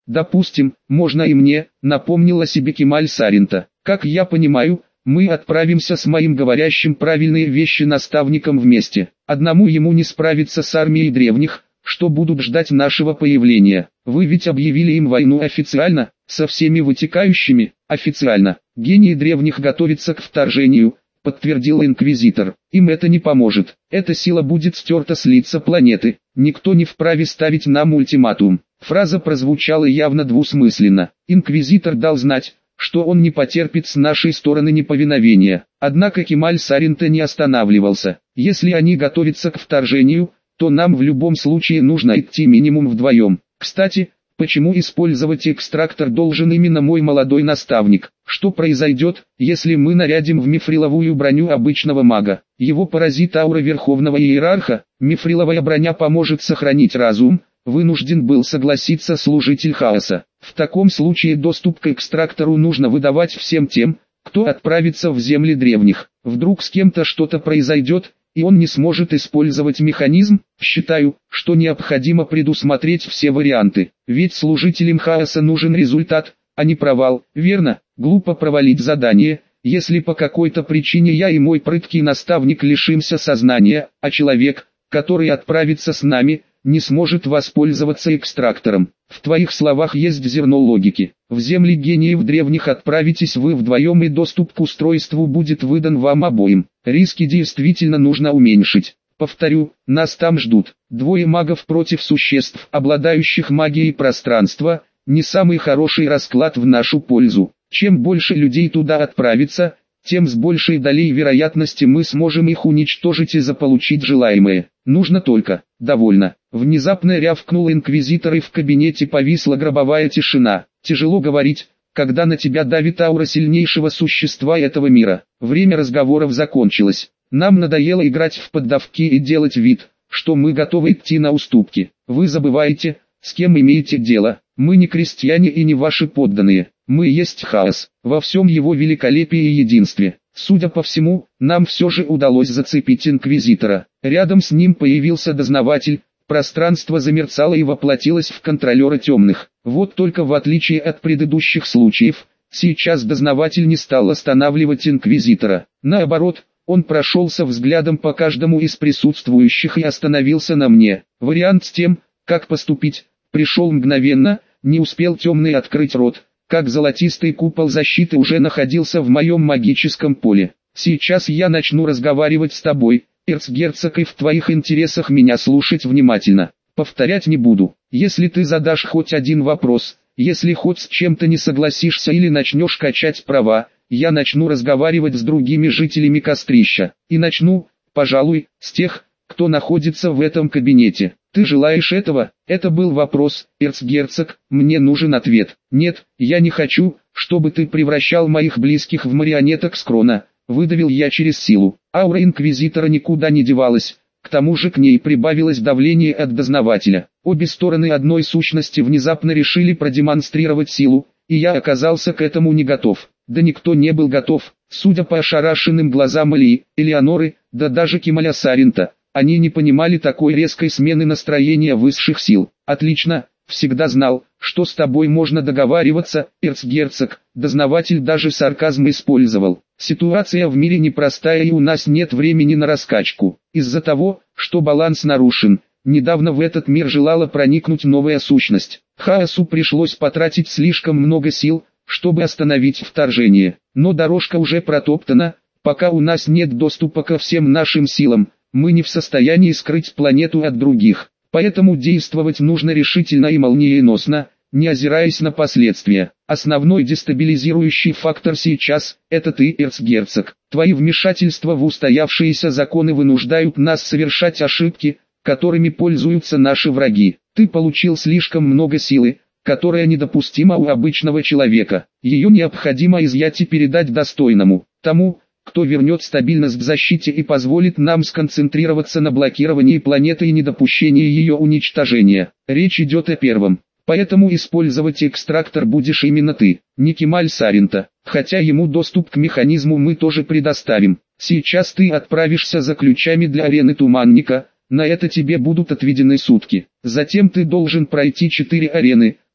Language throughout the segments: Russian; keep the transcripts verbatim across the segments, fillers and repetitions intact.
Допустим, можно и мне, напомнила себе Кемаль Саринта. Как я понимаю, мы отправимся с моим говорящим правильные вещи наставником вместе. Одному ему не справиться с армией древних, что будут ждать нашего появления. Вы ведь объявили им войну официально, со всеми вытекающими, официально. Гении древних готовятся к вторжению, подтвердил инквизитор. Им это не поможет. Эта сила будет стерта с лица планеты. Никто не вправе ставить нам ультиматум. Фраза прозвучала явно двусмысленно. Инквизитор дал знать, что он не потерпит с нашей стороны неповиновения. Однако Кемаль Саринта не останавливался. Если они готовятся к вторжению, то нам в любом случае нужно идти минимум вдвоем. Кстати, почему использовать экстрактор должен именно мой молодой наставник? Что произойдет, если мы нарядим в мифриловую броню обычного мага? Его поразит аура верховного иерарха, мифриловая броня поможет сохранить разум, вынужден был согласиться служитель хаоса. В таком случае доступ к экстрактору нужно выдавать всем тем, кто отправится в земли древних. Вдруг с кем-то что-то произойдет, и он не сможет использовать механизм. Считаю, что необходимо предусмотреть все варианты. Ведь служителям хаоса нужен результат, а не провал. Верно, глупо провалить задание, если по какой-то причине я и мой прыткий наставник лишимся сознания, а человек, который отправится с нами, не сможет воспользоваться экстрактором. В твоих словах есть зерно логики. В земли гениев древних отправитесь вы вдвоем, и доступ к устройству будет выдан вам обоим. Риски действительно нужно уменьшить. Повторю, нас там ждут. Двое магов против существ, обладающих магией пространства, не самый хороший расклад в нашу пользу. Чем больше людей туда отправится, тем с большей долей вероятности мы сможем их уничтожить и заполучить желаемое. Нужно только, довольно. Внезапно рявкнул инквизитор, и в кабинете повисла гробовая тишина. Тяжело говорить, когда на тебя давит аура сильнейшего существа этого мира. Время разговоров закончилось. Нам надоело играть в поддавки и делать вид, что мы готовы идти на уступки. Вы забываете, с кем имеете дело. Мы не крестьяне и не ваши подданные. Мы есть хаос, во всем его великолепии и единстве. Судя по всему, нам все же удалось зацепить инквизитора. Рядом с ним появился дознаватель. Пространство замерцало и воплотилось в контролера темных. Вот только в отличие от предыдущих случаев, сейчас дознаватель не стал останавливать инквизитора. Наоборот, он прошелся взглядом по каждому из присутствующих и остановился на мне. Вариант с тем, как поступить, пришел мгновенно. Не успел темный открыть рот, как золотистый купол защиты уже находился в моем магическом поле. Сейчас я начну разговаривать с тобой, эрцгерцог, и в твоих интересах меня слушать внимательно. Повторять не буду. Если ты задашь хоть один вопрос, если хоть с чем-то не согласишься или начнешь качать права, я начну разговаривать с другими жителями Кострища. И начну, пожалуй, с тех, кто находится в этом кабинете. Ты желаешь этого? Это был вопрос, эрцгерцог, мне нужен ответ. Нет, я не хочу, чтобы ты превращал моих близких в марионеток Скрона, выдавил я через силу. Аура инквизитора никуда не девалась, к тому же к ней прибавилось давление от дознавателя. Обе стороны одной сущности внезапно решили продемонстрировать силу, и я оказался к этому не готов. Да никто не был готов, судя по ошарашенным глазам Ильи, Элеоноры, да даже Кемаля Саринта. Они не понимали такой резкой смены настроения высших сил. Отлично, всегда знал, что с тобой можно договариваться, эрцгерцог. Дознаватель даже сарказм использовал. Ситуация в мире непростая, и у нас нет времени на раскачку. Из-за того, что баланс нарушен, недавно в этот мир желала проникнуть новая сущность. Хаосу пришлось потратить слишком много сил, чтобы остановить вторжение. Но дорожка уже протоптана, пока у нас нет доступа ко всем нашим силам. Мы не в состоянии скрыть планету от других, поэтому действовать нужно решительно и молниеносно, не озираясь на последствия. Основной дестабилизирующий фактор сейчас – это ты, эрцгерцог. Твои вмешательства в устоявшиеся законы вынуждают нас совершать ошибки, которыми пользуются наши враги. Ты получил слишком много силы, которая недопустима у обычного человека. Ее необходимо изъять и передать достойному, тому, кто вернет стабильность в защите и позволит нам сконцентрироваться на блокировании планеты и недопущении ее уничтожения. Речь идет о первом. Поэтому использовать экстрактор будешь именно ты, не Кемаль Саринта, хотя ему доступ к механизму мы тоже предоставим. Сейчас ты отправишься за ключами для арены Туманника, на это тебе будут отведены сутки. Затем ты должен пройти четыре арены,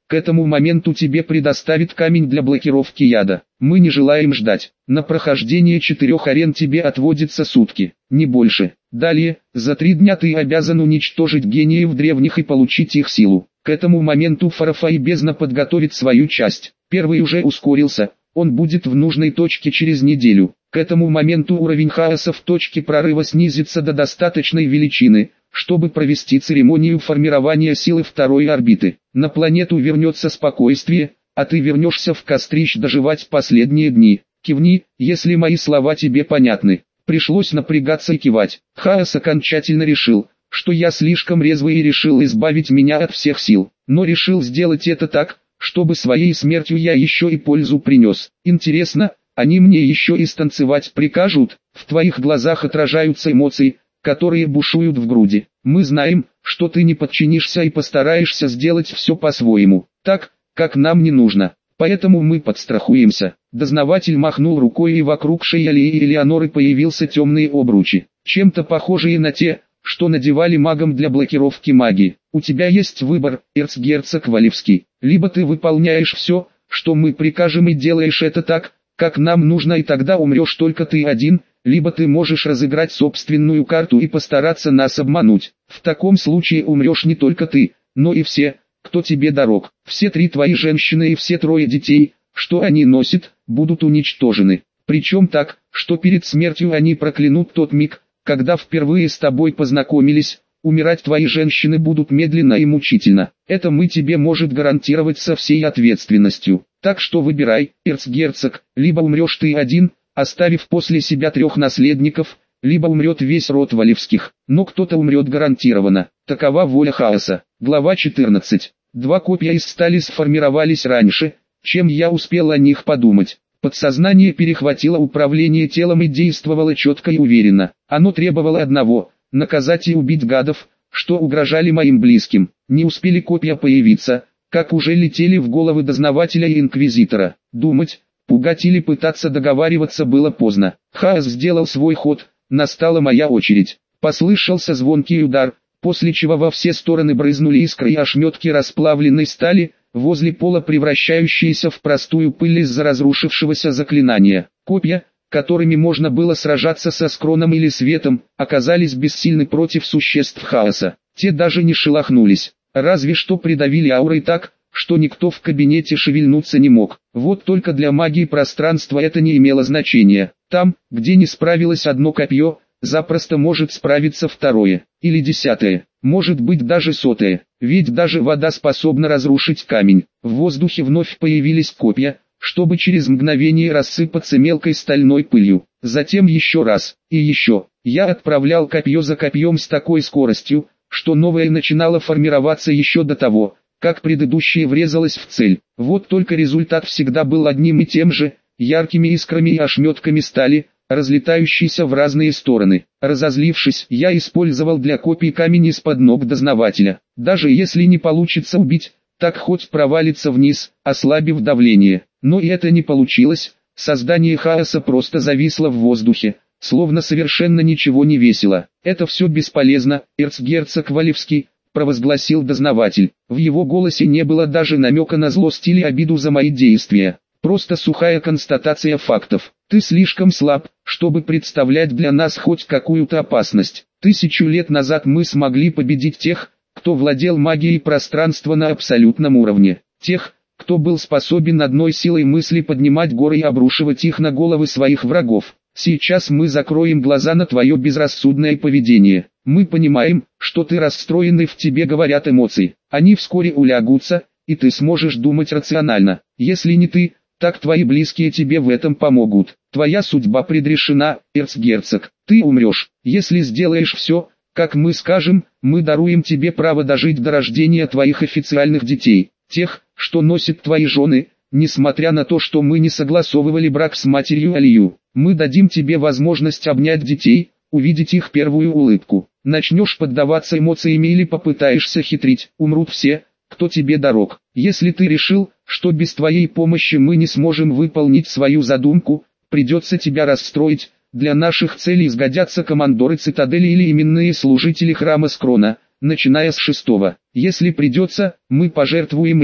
К этому моменту тебе предоставит камень для блокировки яда. Мы не желаем ждать. На прохождение четырех арен тебе отводится сутки, не больше. Далее, за три дня ты обязан уничтожить гениев древних и получить их силу. К этому моменту Фарафа и бездна подготовит свою часть. Первый уже ускорился, он будет в нужной точке через неделю. К этому моменту уровень хаоса в точке прорыва снизится до достаточной величины, чтобы провести церемонию формирования силы второй орбиты. На планету вернется спокойствие, а ты вернешься в Кострищ доживать последние дни. Кивни, если мои слова тебе понятны. Пришлось напрягаться и кивать. Хаос окончательно решил, что я слишком резвый и решил избавить меня от всех сил. Но решил сделать это так, чтобы своей смертью я еще и пользу принес. Интересно, они мне еще и станцевать прикажут? В твоих глазах отражаются эмоции, которые бушуют в груди. Мы знаем, что ты не подчинишься и постараешься сделать все по-своему, так, как нам не нужно. Поэтому мы подстрахуемся. Дознаватель махнул рукой, и вокруг шеи Алии Элеоноры появился темные обручи, чем-то похожие на те, что надевали магам для блокировки магии. У тебя есть выбор, эрцгерцог Валевский. Либо ты выполняешь все, что мы прикажем, и делаешь это так, как нам нужно, и тогда умрешь только ты один, либо ты можешь разыграть собственную карту и постараться нас обмануть. В таком случае умрешь не только ты, но и все, кто тебе дорог. Все три твои женщины и все трое детей, что они носят, будут уничтожены. Причем так, что перед смертью они проклянут тот миг, когда впервые с тобой познакомились. Умирать твои женщины будут медленно и мучительно. Это мы тебе может гарантировать со всей ответственностью. Так что выбирай, эрцгерцог, либо умрешь ты один, оставив после себя трех наследников, либо умрет весь род Валевских. Но кто-то умрет гарантированно. Такова воля хаоса. Глава четырнадцать. Два копья из стали сформировались раньше, чем я успел о них подумать. Подсознание перехватило управление телом и действовало четко и уверенно. Оно требовало одного – наказать и убить гадов, что угрожали моим близким. Не успели копья появиться, как уже летели в головы дознавателя и инквизитора. Думать, пугать или пытаться договариваться было поздно. Хаос сделал свой ход, настала моя очередь. Послышался звонкий удар, после чего во все стороны брызнули искры и ошметки расплавленной стали, возле пола превращающиеся в простую пыль из-за разрушившегося заклинания. Копья, которыми можно было сражаться со скроном или светом, оказались бессильны против существ хаоса. Те даже не шелохнулись, разве что придавили аурой так, что никто в кабинете шевельнуться не мог. Вот только для магии пространства это не имело значения. Там, где не справилось одно копье, запросто может справиться второе, или десятое, может быть даже сотое, ведь даже вода способна разрушить камень. В воздухе вновь появились копья, чтобы через мгновение рассыпаться мелкой стальной пылью. Затем еще раз, и еще. Я отправлял копье за копьем с такой скоростью, что новое начинало формироваться еще до того, как предыдущее врезалось в цель. Вот только результат всегда был одним и тем же, яркими искрами и ошметками стали, разлетающиеся в разные стороны. Разозлившись, я использовал для копий камень из-под ног дознавателя. Даже если не получится убить, так хоть провалится вниз, ослабив давление. Но и это не получилось, создание хаоса просто зависло в воздухе, словно совершенно ничего не весило. «Это все бесполезно, эрцгерцог Валевский», — провозгласил дознаватель. В его голосе не было даже намека на злость или обиду за мои действия. Просто сухая констатация фактов. «Ты слишком слаб, чтобы представлять для нас хоть какую-то опасность. Тысячу лет назад мы смогли победить тех, кто владел магией пространства на абсолютном уровне. Тех, кто был способен одной силой мысли поднимать горы и обрушивать их на головы своих врагов. Сейчас мы закроем глаза на твое безрассудное поведение. Мы понимаем, что ты расстроен и в тебе говорят эмоции. Они вскоре улягутся, и ты сможешь думать рационально. Если не ты, так твои близкие тебе в этом помогут. Твоя судьба предрешена, эрцгерцог. Ты умрешь. Если сделаешь все, как мы скажем, мы даруем тебе право дожить до рождения твоих официальных детей. Тех, что носят твои жены, несмотря на то, что мы не согласовывали брак с матерью Алию. Мы дадим тебе возможность обнять детей, увидеть их первую улыбку. Начнешь поддаваться эмоциям или попытаешься хитрить, умрут все, кто тебе дорог. Если ты решил, что без твоей помощи мы не сможем выполнить свою задумку, придется тебя расстроить. Для наших целей сгодятся командоры цитадели или именные служители храма Скрона, начиная с шестого. Если придется, мы пожертвуем ими.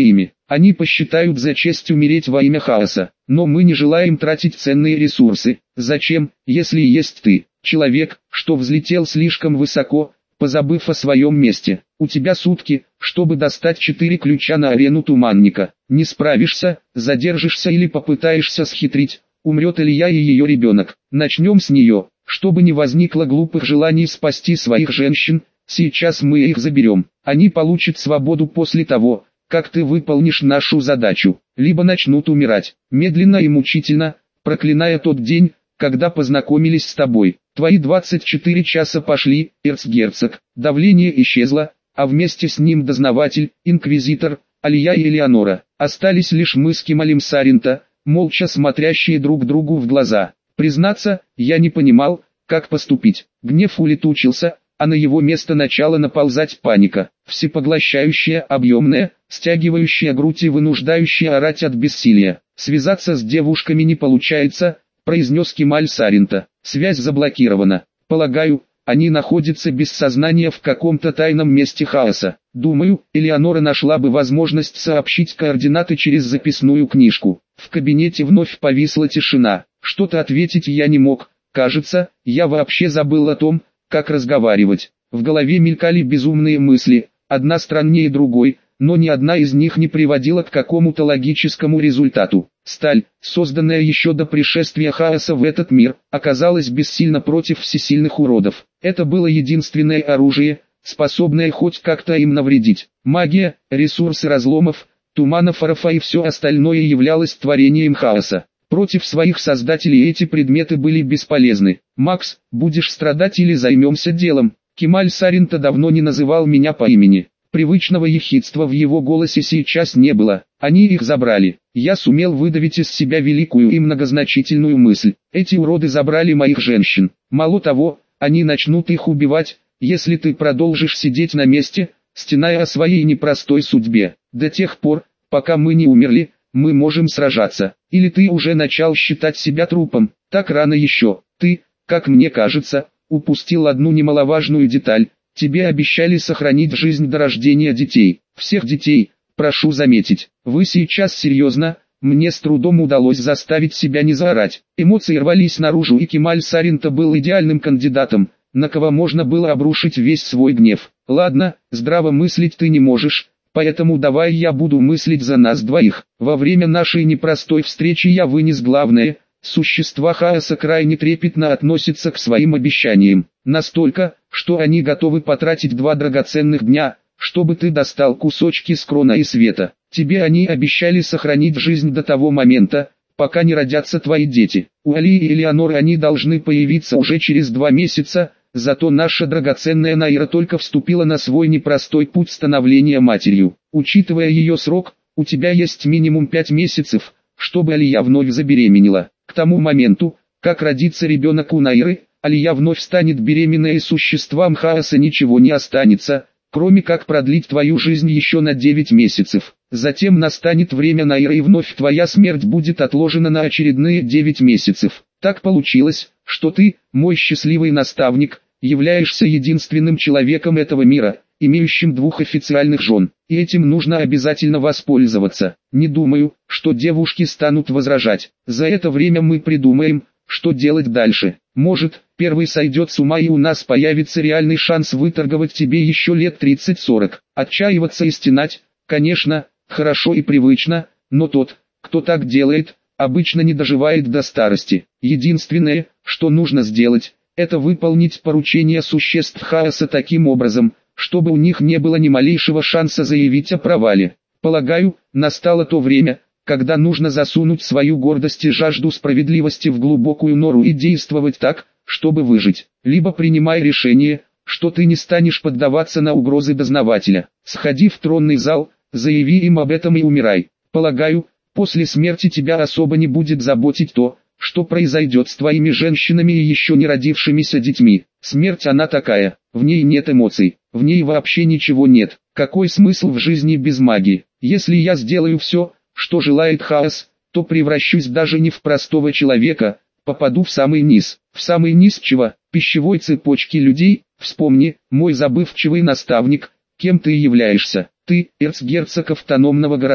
Они посчитают за честь умереть во имя хаоса. Но мы не желаем тратить ценные ресурсы. Зачем, если есть ты, человек, что взлетел слишком высоко, позабыв о своем месте? У тебя сутки, чтобы достать четыре ключа на арену Туманника. Не справишься, задержишься или попытаешься схитрить, умрет Илья и ее ребенок. Начнем с нее, чтобы не возникло глупых желаний спасти своих женщин. Сейчас мы их заберем. Они получат свободу после того, как ты выполнишь нашу задачу. Либо начнут умирать, медленно и мучительно, проклиная тот день, когда познакомились с тобой. Твои двадцать четыре часа пошли, эрцгерцог. Давление исчезло, а вместе с ним дознаватель, инквизитор, Алия и Элеонора. Остались лишь мы с Кемалем Саринта, молча смотрящие друг другу в глаза. Признаться, я не понимал, как поступить. Гнев улетучился, а на его место начала наползать паника. Всепоглощающая, объемная, стягивающая грудь и вынуждающая орать от бессилия. «Связаться с девушками не получается», — произнес Кемаль Саринта. «Связь заблокирована. Полагаю, они находятся без сознания в каком-то тайном месте хаоса. Думаю, Элеонора нашла бы возможность сообщить координаты через записную книжку». В кабинете вновь повисла тишина. Что-то ответить я не мог. Кажется, я вообще забыл о том, как разговаривать. В голове мелькали безумные мысли, одна страннее другой, но ни одна из них не приводила к какому-то логическому результату. Сталь, созданная еще до пришествия хаоса в этот мир, оказалась бессильна против всесильных уродов. Это было единственное оружие, способное хоть как-то им навредить. Магия, ресурсы разломов, туманов Арафа и все остальное являлось творением хаоса. Против своих создателей эти предметы были бесполезны. «Макс, будешь страдать или займемся делом?» Кемаль Саринта давно не называл меня по имени. Привычного ехидства в его голосе сейчас не было. Они их забрали. Я сумел выдавить из себя великую и многозначительную мысль. Эти уроды забрали моих женщин. Мало того, они начнут их убивать, если ты продолжишь сидеть на месте, стеная о своей непростой судьбе. До тех пор, пока мы не умерли, мы можем сражаться. Или ты уже начал считать себя трупом? Так рано еще. Ты, как мне кажется, упустил одну немаловажную деталь. Тебе обещали сохранить жизнь до рождения детей. Всех детей, прошу заметить. Вы сейчас серьезно? Мне с трудом удалось заставить себя не заорать. Эмоции рвались наружу, и Кемаль Саринта был идеальным кандидатом, на кого можно было обрушить весь свой гнев. Ладно, здраво мыслить ты не можешь. Поэтому давай я буду мыслить за нас двоих. Во время нашей непростой встречи я вынес главное. Существа хаоса крайне трепетно относятся к своим обещаниям. Настолько, что они готовы потратить два драгоценных дня, чтобы ты достал кусочки скрона и света. Тебе они обещали сохранить жизнь до того момента, пока не родятся твои дети. У Алии и Элеоноры они должны появиться уже через два месяца. Зато наша драгоценная Найра только вступила на свой непростой путь становления матерью. Учитывая ее срок, у тебя есть минимум пять месяцев, чтобы Алия вновь забеременела. К тому моменту, как родится ребенок у Найры, Алия вновь станет беременной, и существам хаоса ничего не останется, кроме как продлить твою жизнь еще на девять месяцев. Затем настанет время Найры, и вновь твоя смерть будет отложена на очередные девять месяцев. Так получилось, что ты, мой счастливый наставник, являешься единственным человеком этого мира, имеющим двух официальных жен, и этим нужно обязательно воспользоваться. Не думаю, что девушки станут возражать. За это время мы придумаем, что делать дальше. Может, первый сойдет с ума, и у нас появится реальный шанс выторговать тебе еще лет тридцать-сорок. Отчаиваться и стенать, конечно, хорошо и привычно, но тот, кто так делает, обычно не доживает до старости. Единственное, что нужно сделать, это выполнить поручение существ хаоса таким образом, чтобы у них не было ни малейшего шанса заявить о провале. Полагаю, настало то время, когда нужно засунуть свою гордость и жажду справедливости в глубокую нору и действовать так, чтобы выжить. Либо принимай решение, что ты не станешь поддаваться на угрозы дознавателя. Сходи в тронный зал, заяви им об этом и умирай. Полагаю, после смерти тебя особо не будет заботить то, что произойдет с твоими женщинами и еще не родившимися детьми. Смерть она такая, в ней нет эмоций, в ней вообще ничего нет. Какой смысл в жизни без магии? Если я сделаю все, что желает хаос, то превращусь даже не в простого человека, попаду в самый низ. В самый низ чего? Пищевой цепочки людей. Вспомни, мой забывчивый наставник, кем ты являешься. Ты, эрцгерцог автономного города.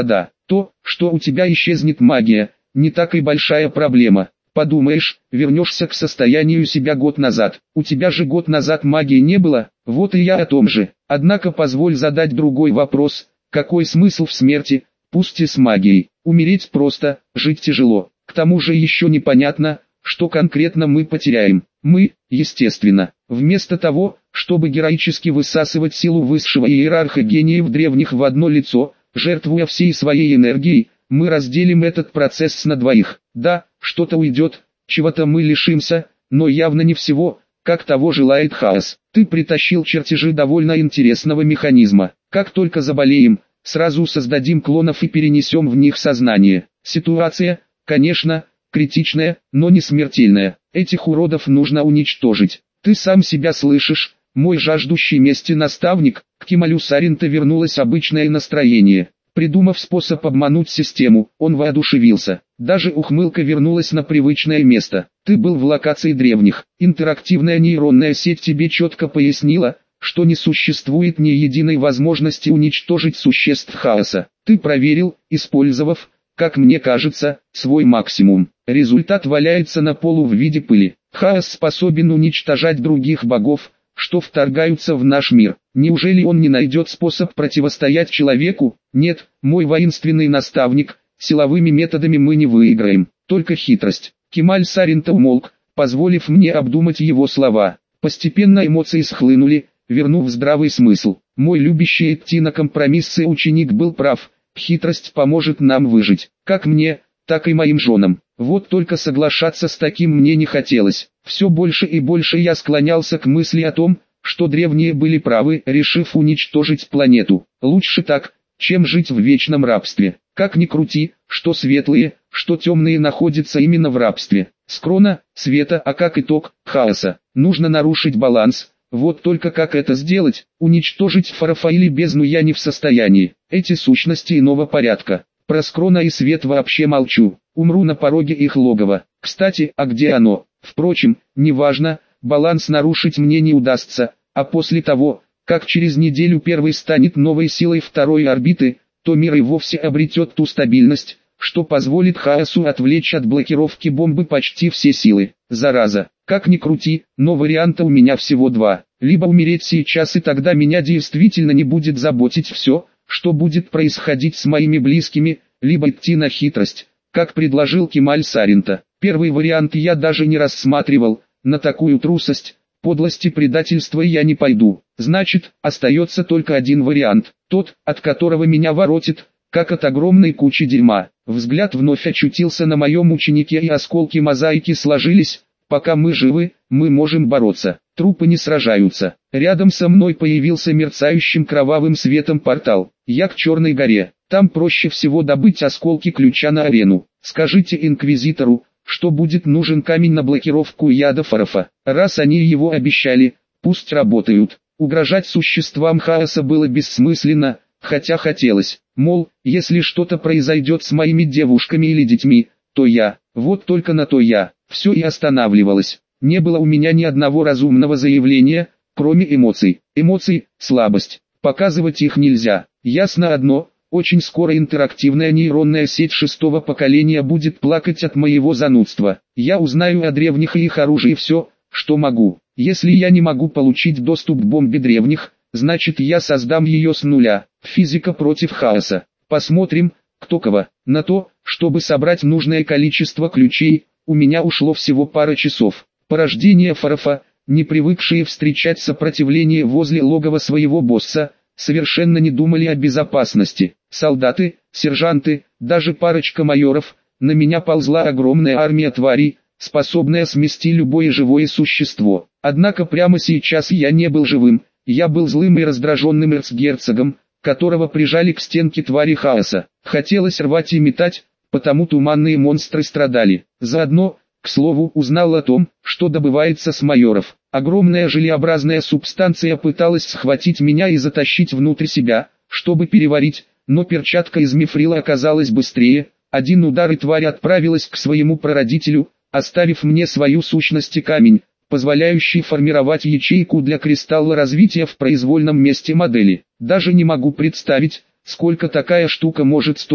То, что у тебя исчезнет магия, не так и большая проблема. Подумаешь, вернешься к состоянию себя год назад. У тебя же год назад магии не было, вот и я о том же. Однако позволь задать другой вопрос. Какой смысл в смерти, пусть и с магией? Умереть просто, жить тяжело. К тому же еще непонятно, что конкретно мы потеряем. Мы, естественно, вместо того, чтобы героически высасывать силу высшего иерарха гениев древних в одно лицо, жертвуя всей своей энергией, мы разделим этот процесс на двоих. Да, что-то уйдет, чего-то мы лишимся, но явно не всего, как того желает хаос. Ты притащил чертежи довольно интересного механизма. Как только заболеем, сразу создадим клонов и перенесем в них сознание. Ситуация, конечно, критичная, но не смертельная. Этих уродов нужно уничтожить. Ты сам себя слышишь, мой жаждущий мести наставник. К Кемалю Саринта вернулось обычное настроение. Придумав способ обмануть систему, он воодушевился. Даже ухмылка вернулась на привычное место. Ты был в локации древних. Интерактивная нейронная сеть тебе четко пояснила, что не существует ни единой возможности уничтожить существ хаоса. Ты проверил, использовав, как мне кажется, свой максимум. Результат валяется на полу в виде пыли. Хаос способен уничтожать других богов, что вторгаются в наш мир. Неужели он не найдет способ противостоять человеку? Нет, мой воинственный наставник, силовыми методами мы не выиграем, только хитрость. Кемаль Саринта умолк, позволив мне обдумать его слова. Постепенно эмоции схлынули, вернув здравый смысл. Мой любящий идти на компромиссы ученик был прав, хитрость поможет нам выжить, как мне, так и моим женам. Вот только соглашаться с таким мне не хотелось. Все больше и больше я склонялся к мысли о том, что древние были правы, решив уничтожить планету. Лучше так, чем жить в вечном рабстве. Как ни крути, что светлые, что темные находятся именно в рабстве. Скрона, света, а как итог, хаоса. Нужно нарушить баланс. Вот только как это сделать? Уничтожить Фарафа или бездну я не в состоянии. Эти сущности иного порядка. Про Скрона и свет вообще молчу. Умру на пороге их логова. Кстати, а где оно? Впрочем, неважно, баланс нарушить мне не удастся, а после того, как через неделю первый станет новой силой второй орбиты, то мир и вовсе обретет ту стабильность, что позволит хаосу отвлечь от блокировки бомбы почти все силы. Зараза, как ни крути, но варианта у меня всего два. Либо умереть сейчас, и тогда меня действительно не будет заботить все, что будет происходить с моими близкими, либо идти на хитрость, как предложил Кемаль Саринта. Первый вариант я даже не рассматривал, на такую трусость, подлость и предательство я не пойду. Значит, остается только один вариант, тот, от которого меня воротит, как от огромной кучи дерьма. Взгляд вновь очутился на моем ученике, и осколки мозаики сложились. Пока мы живы, мы можем бороться. Трупы не сражаются. Рядом со мной появился мерцающим кровавым светом портал. Я к Черной горе. Там проще всего добыть осколки ключа на арену. Скажите инквизитору, что будет нужен камень на блокировку яда Фарафа. Раз они его обещали, пусть работают. Угрожать существам хаоса было бессмысленно, хотя хотелось. Мол, если что-то произойдет с моими девушками или детьми, то я, вот только на то я, все и останавливалось. Не было у меня ни одного разумного заявления, кроме эмоций. Эмоций – слабость. Показывать их нельзя. Ясно одно, очень скоро интерактивная нейронная сеть шестого поколения будет плакать от моего занудства. Я узнаю о древних и их оружии все, что могу. Если я не могу получить доступ к бомбе древних, значит я создам ее с нуля. Физика против хаоса. Посмотрим, кто кого. На то, чтобы собрать нужное количество ключей, у меня ушло всего пара часов. Порождения Фарафа, не привыкшие встречать сопротивление возле логова своего босса, совершенно не думали о безопасности. Солдаты, сержанты, даже парочка майоров, на меня ползла огромная армия тварей, способная смести любое живое существо. Однако прямо сейчас я не был живым, я был злым и раздраженным эрцгерцогом, которого прижали к стенке твари хаоса. Хотелось рвать и метать, потому туманные монстры страдали. Заодно, к слову, узнал о том, что добывается с майоров. Огромная желеобразная субстанция пыталась схватить меня и затащить внутрь себя, чтобы переварить, но перчатка из мифрила оказалась быстрее. Один удар и тварь отправилась к своему прародителю, оставив мне свою сущность и камень, позволяющий формировать ячейку для кристалла развития в произвольном месте модели. Даже не могу представить, сколько такая штука может стоить,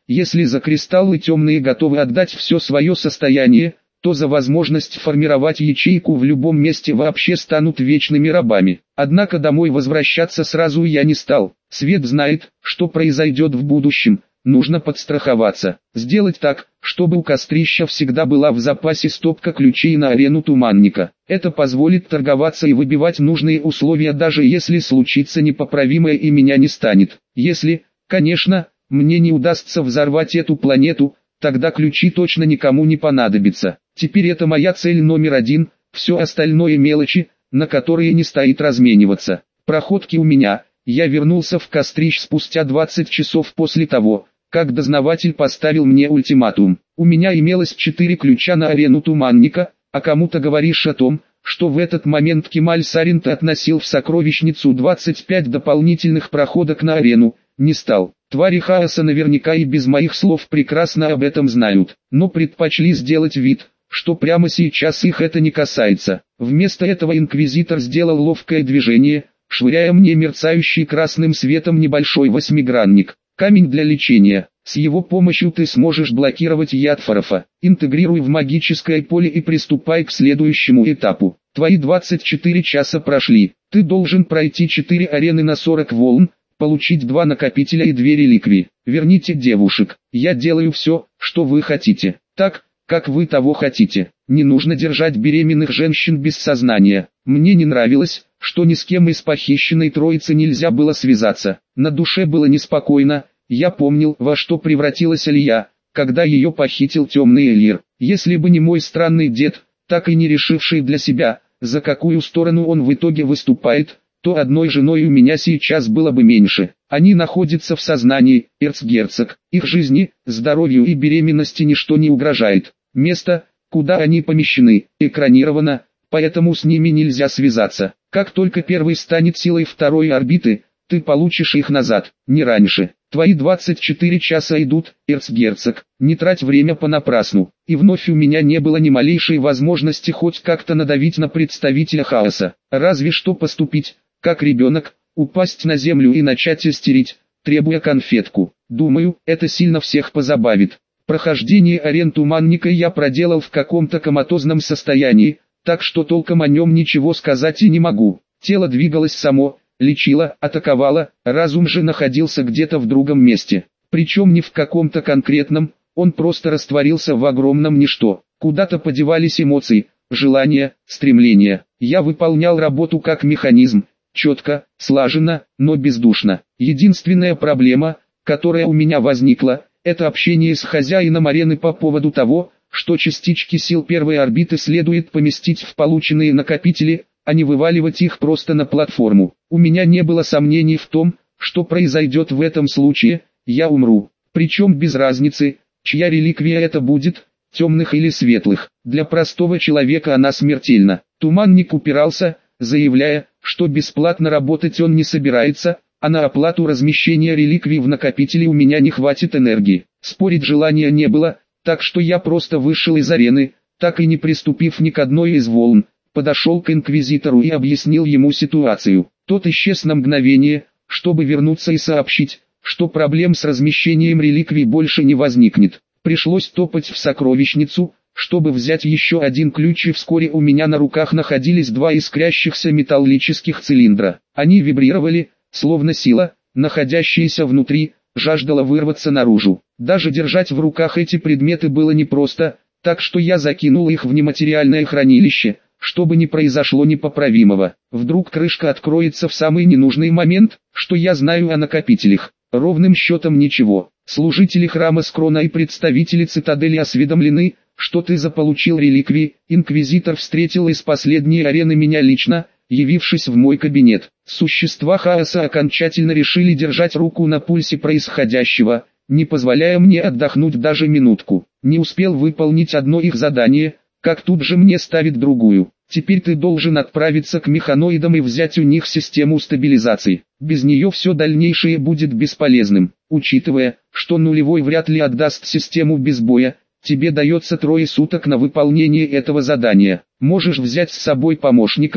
Если за кристаллы темные готовы отдать все свое состояние, то за возможность формировать ячейку в любом месте вообще станут вечными рабами. Однако домой возвращаться сразу я не стал. Свет знает, что произойдет в будущем. Нужно подстраховаться. Сделать так, чтобы у кострища всегда была в запасе стопка ключей на арену Туманника. Это позволит торговаться и выбивать нужные условия, даже если случится непоправимое и меня не станет. Если, конечно, мне не удастся взорвать эту планету, тогда ключи точно никому не понадобятся. Теперь это моя цель номер один, все остальное мелочи, на которые не стоит размениваться. Проходки у меня. Я вернулся в Кострищ спустя двадцать часов после того, как дознаватель поставил мне ультиматум. У меня имелось четыре ключа на арену Туманника, а кому ты говоришь о том, что в этот момент Кемаль Саринт относил в сокровищницу двадцать пять дополнительных проходок на арену, не стал. Твари хаоса наверняка и без моих слов прекрасно об этом знают, но предпочли сделать вид, что прямо сейчас их это не касается. Вместо этого инквизитор сделал ловкое движение, швыряя мне мерцающий красным светом небольшой восьмигранник. Камень для лечения. С его помощью ты сможешь блокировать яд Фарафа. Интегрируй в магическое поле и приступай к следующему этапу. Твои двадцать четыре часа прошли. Ты должен пройти четыре арены на сорок волн, получить два накопителя и две реликвии. Верните девушек. Я делаю все, что вы хотите. Так, как вы того хотите. Не нужно держать беременных женщин без сознания. Мне не нравилось, что ни с кем из похищенной троицы нельзя было связаться. На душе было неспокойно. Я помнил, во что превратилась Алия, когда ее похитил темный Элир. Если бы не мой странный дед, так и не решивший для себя, за какую сторону он в итоге выступает, то одной женой у меня сейчас было бы меньше. Они находятся в сознании, эрцгерцог. Их жизни, здоровью и беременности ничто не угрожает. Место, куда они помещены, экранировано, поэтому с ними нельзя связаться. Как только первый станет силой второй орбиты, ты получишь их назад, не раньше. Твои двадцать четыре часа идут, эрцгерцог, не трать время понапрасну. И вновь у меня не было ни малейшей возможности хоть как-то надавить на представителя хаоса. Разве что поступить, как ребенок, упасть на землю и начать истерить, требуя конфетку. Думаю, это сильно всех позабавит. Прохождение арен Туманника я проделал в каком-то коматозном состоянии, так что толком о нем ничего сказать и не могу. Тело двигалось само, лечило, атаковало, разум же находился где-то в другом месте. Причем не в каком-то конкретном, он просто растворился в огромном ничто. Куда-то подевались эмоции, желания, стремления. Я выполнял работу как механизм, четко, слаженно, но бездушно. Единственная проблема, которая у меня возникла, это общение с хозяином арены по поводу того, что частички сил первой орбиты следует поместить в полученные накопители, а не вываливать их просто на платформу. У меня не было сомнений в том, что произойдет в этом случае, я умру. Причем без разницы, чья реликвия это будет, темных или светлых. Для простого человека она смертельна. Туманник упирался, заявляя, что бесплатно работать он не собирается, а на оплату размещения реликвий в накопителе у меня не хватит энергии. Спорить желания не было, так что я просто вышел из арены, так и не приступив ни к одной из волн. Подошел к инквизитору и объяснил ему ситуацию. Тот исчез на мгновение, чтобы вернуться и сообщить, что проблем с размещением реликвий больше не возникнет. Пришлось топать в сокровищницу, чтобы взять еще один ключ, и вскоре у меня на руках находились два искрящихся металлических цилиндра. Они вибрировали, словно сила, находящаяся внутри, жаждала вырваться наружу. Даже держать в руках эти предметы было непросто, так что я закинул их в нематериальное хранилище, чтобы не произошло непоправимого. Вдруг крышка откроется в самый ненужный момент, что я знаю о накопителях. Ровным счетом ничего. Служители храма Скрона и представители цитадели осведомлены, что ты заполучил реликвии. Инквизитор встретил из последней арены меня лично, явившись в мой кабинет. Существа хаоса окончательно решили держать руку на пульсе происходящего, не позволяя мне отдохнуть даже минутку. Не успел выполнить одно их задание, как тут же мне ставит другую. Теперь ты должен отправиться к механоидам и взять у них систему стабилизации. Без нее все дальнейшее будет бесполезным. Учитывая, что нулевой вряд ли отдаст систему без боя, тебе дается трое суток на выполнение этого задания. Можешь взять с собой помощников,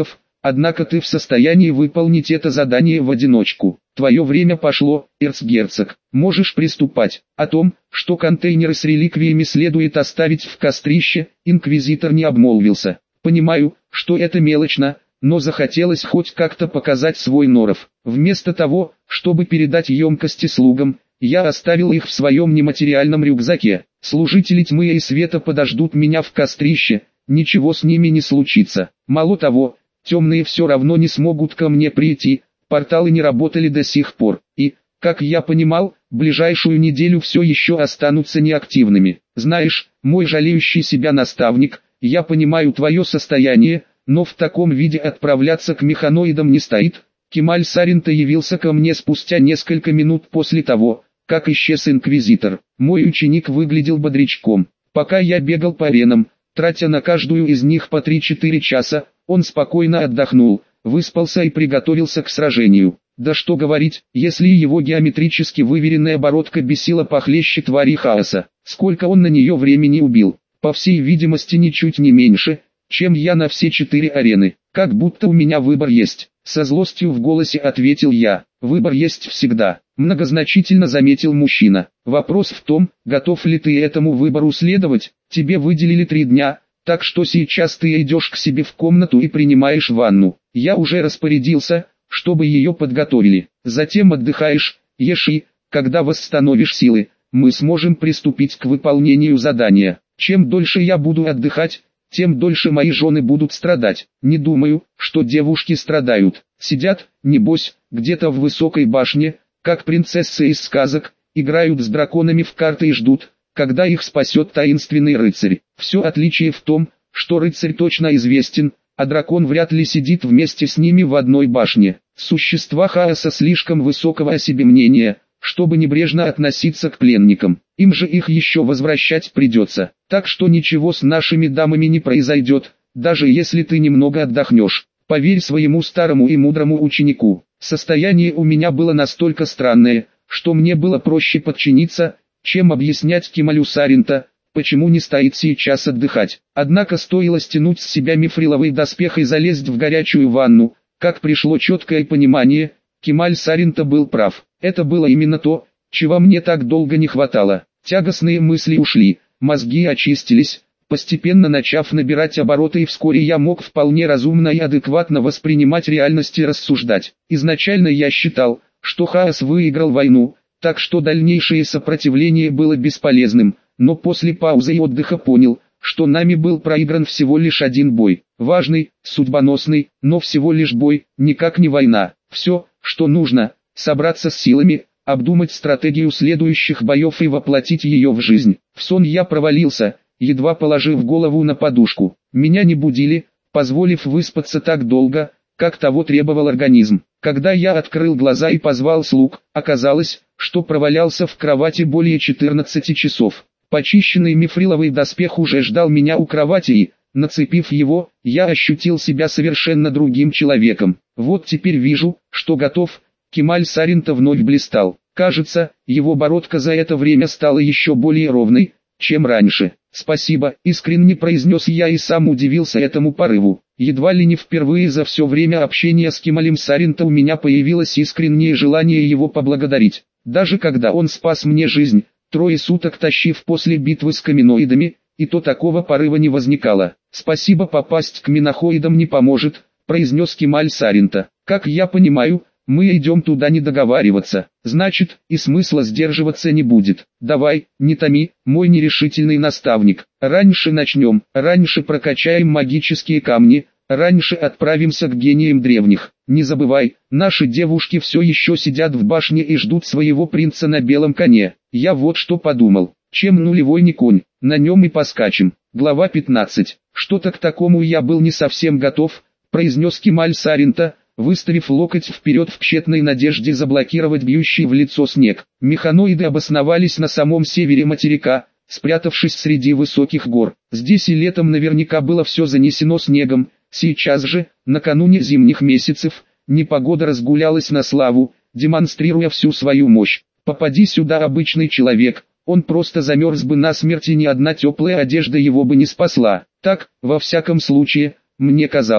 однако ты в состоянии выполнить это задание в одиночку. Твое время пошло, эрцгерцог, можешь приступать. О том, что контейнеры с реликвиями следует оставить в кострище, инквизитор не обмолвился. Понимаю, что это мелочно, но захотелось хоть как-то показать свой норов. Вместо того, чтобы передать емкости слугам, я оставил их в своем нематериальном рюкзаке. Служители тьмы и света подождут меня в кострище, ничего с ними не случится. Мало того, темные все равно не смогут ко мне прийти, порталы не работали до сих пор, и, как я понимал, ближайшую неделю все еще останутся неактивными. Знаешь, мой жалеющий себя наставник, я понимаю твое состояние, но в таком виде отправляться к механоидам не стоит. Кемаль Саринта явился ко мне спустя несколько минут после того, как исчез инквизитор. Мой ученик выглядел бодрячком. Пока я бегал по аренам, тратя на каждую из них по три-четыре часа, он спокойно отдохнул, выспался и приготовился к сражению. Да что говорить, если его геометрически выверенная бородка бесила похлеще твари хаоса. Сколько он на нее времени убил? По всей видимости ничуть не меньше, чем я на все четыре арены. Как будто у меня выбор есть. Со злостью в голосе ответил я. Выбор есть всегда. Многозначительно заметил мужчина. Вопрос в том, готов ли ты этому выбору следовать. Тебе выделили три дня, так что сейчас ты идешь к себе в комнату и принимаешь ванну. Я уже распорядился, чтобы ее подготовили. Затем отдыхаешь, ешь и, когда восстановишь силы, мы сможем приступить к выполнению задания. Чем дольше я буду отдыхать, тем дольше мои жены будут страдать. Не думаю, что девушки страдают. Сидят, небось, где-то в высокой башне, как принцессы из сказок, играют с драконами в карты и ждут, когда их спасет таинственный рыцарь. Все отличие в том, что рыцарь точно известен, а дракон вряд ли сидит вместе с ними в одной башне. Существа хаоса слишком высокого о себе мнения, чтобы небрежно относиться к пленникам. Им же их еще возвращать придется. Так что ничего с нашими дамами не произойдет, даже если ты немного отдохнешь. Поверь своему старому и мудрому ученику. Состояние у меня было настолько странное, что мне было проще подчиниться, чем объяснять Кемалю Саринта, почему не стоит сейчас отдыхать. Однако стоило стянуть с себя мифриловый доспех и залезть в горячую ванну, как пришло четкое понимание, Кемаль Саринта был прав. Это было именно то, чего мне так долго не хватало. Тягостные мысли ушли, мозги очистились, постепенно начав набирать обороты, и вскоре я мог вполне разумно и адекватно воспринимать реальность и рассуждать. Изначально я считал, что хаос выиграл войну, так что дальнейшее сопротивление было бесполезным, но после паузы и отдыха понял, что нами был проигран всего лишь один бой. Важный, судьбоносный, но всего лишь бой, никак не война. Все, что нужно, собраться с силами, обдумать стратегию следующих боев и воплотить ее в жизнь. В сон я провалился, едва положив голову на подушку. Меня не будили, позволив выспаться так долго, как того требовал организм. Когда я открыл глаза и позвал слуг, оказалось, что провалялся в кровати более четырнадцати часов. Почищенный мифриловый доспех уже ждал меня у кровати и, нацепив его, я ощутил себя совершенно другим человеком. Вот теперь вижу, что готов. Кемаль Саринта вновь блистал. Кажется, его бородка за это время стала еще более ровной, чем раньше. «Спасибо», — искренне произнес я и сам удивился этому порыву. Едва ли не впервые за все время общения с Кемалем Саринта у меня появилось искреннее желание его поблагодарить. Даже когда он спас мне жизнь, трое суток тащив после битвы с каминоидами, и то такого порыва не возникало. «Спасибо, попасть к минохоидам не поможет», — произнес Кемаль Саринта. «Как я понимаю, мы идем туда не договариваться, значит, и смысла сдерживаться не будет. Давай, не томи, мой нерешительный наставник. Раньше начнем, раньше прокачаем магические камни, раньше отправимся к гениям древних. Не забывай, наши девушки все еще сидят в башне и ждут своего принца на белом коне. Я вот что подумал, чем нулевой не конь, на нем и поскачем». Глава пятнадцать. Что-то к такому я был не совсем готов, произнес Кемаль Саринта, выставив локоть вперед в тщетной надежде заблокировать бьющий в лицо снег. Механоиды обосновались на самом севере материка, спрятавшись среди высоких гор. Здесь и летом наверняка было все занесено снегом, сейчас же, накануне зимних месяцев, непогода разгулялась на славу, демонстрируя всю свою мощь. Попади сюда обычный человек, он просто замерз бы насмерть, и ни одна теплая одежда его бы не спасла. Так, во всяком случае, мне казалось.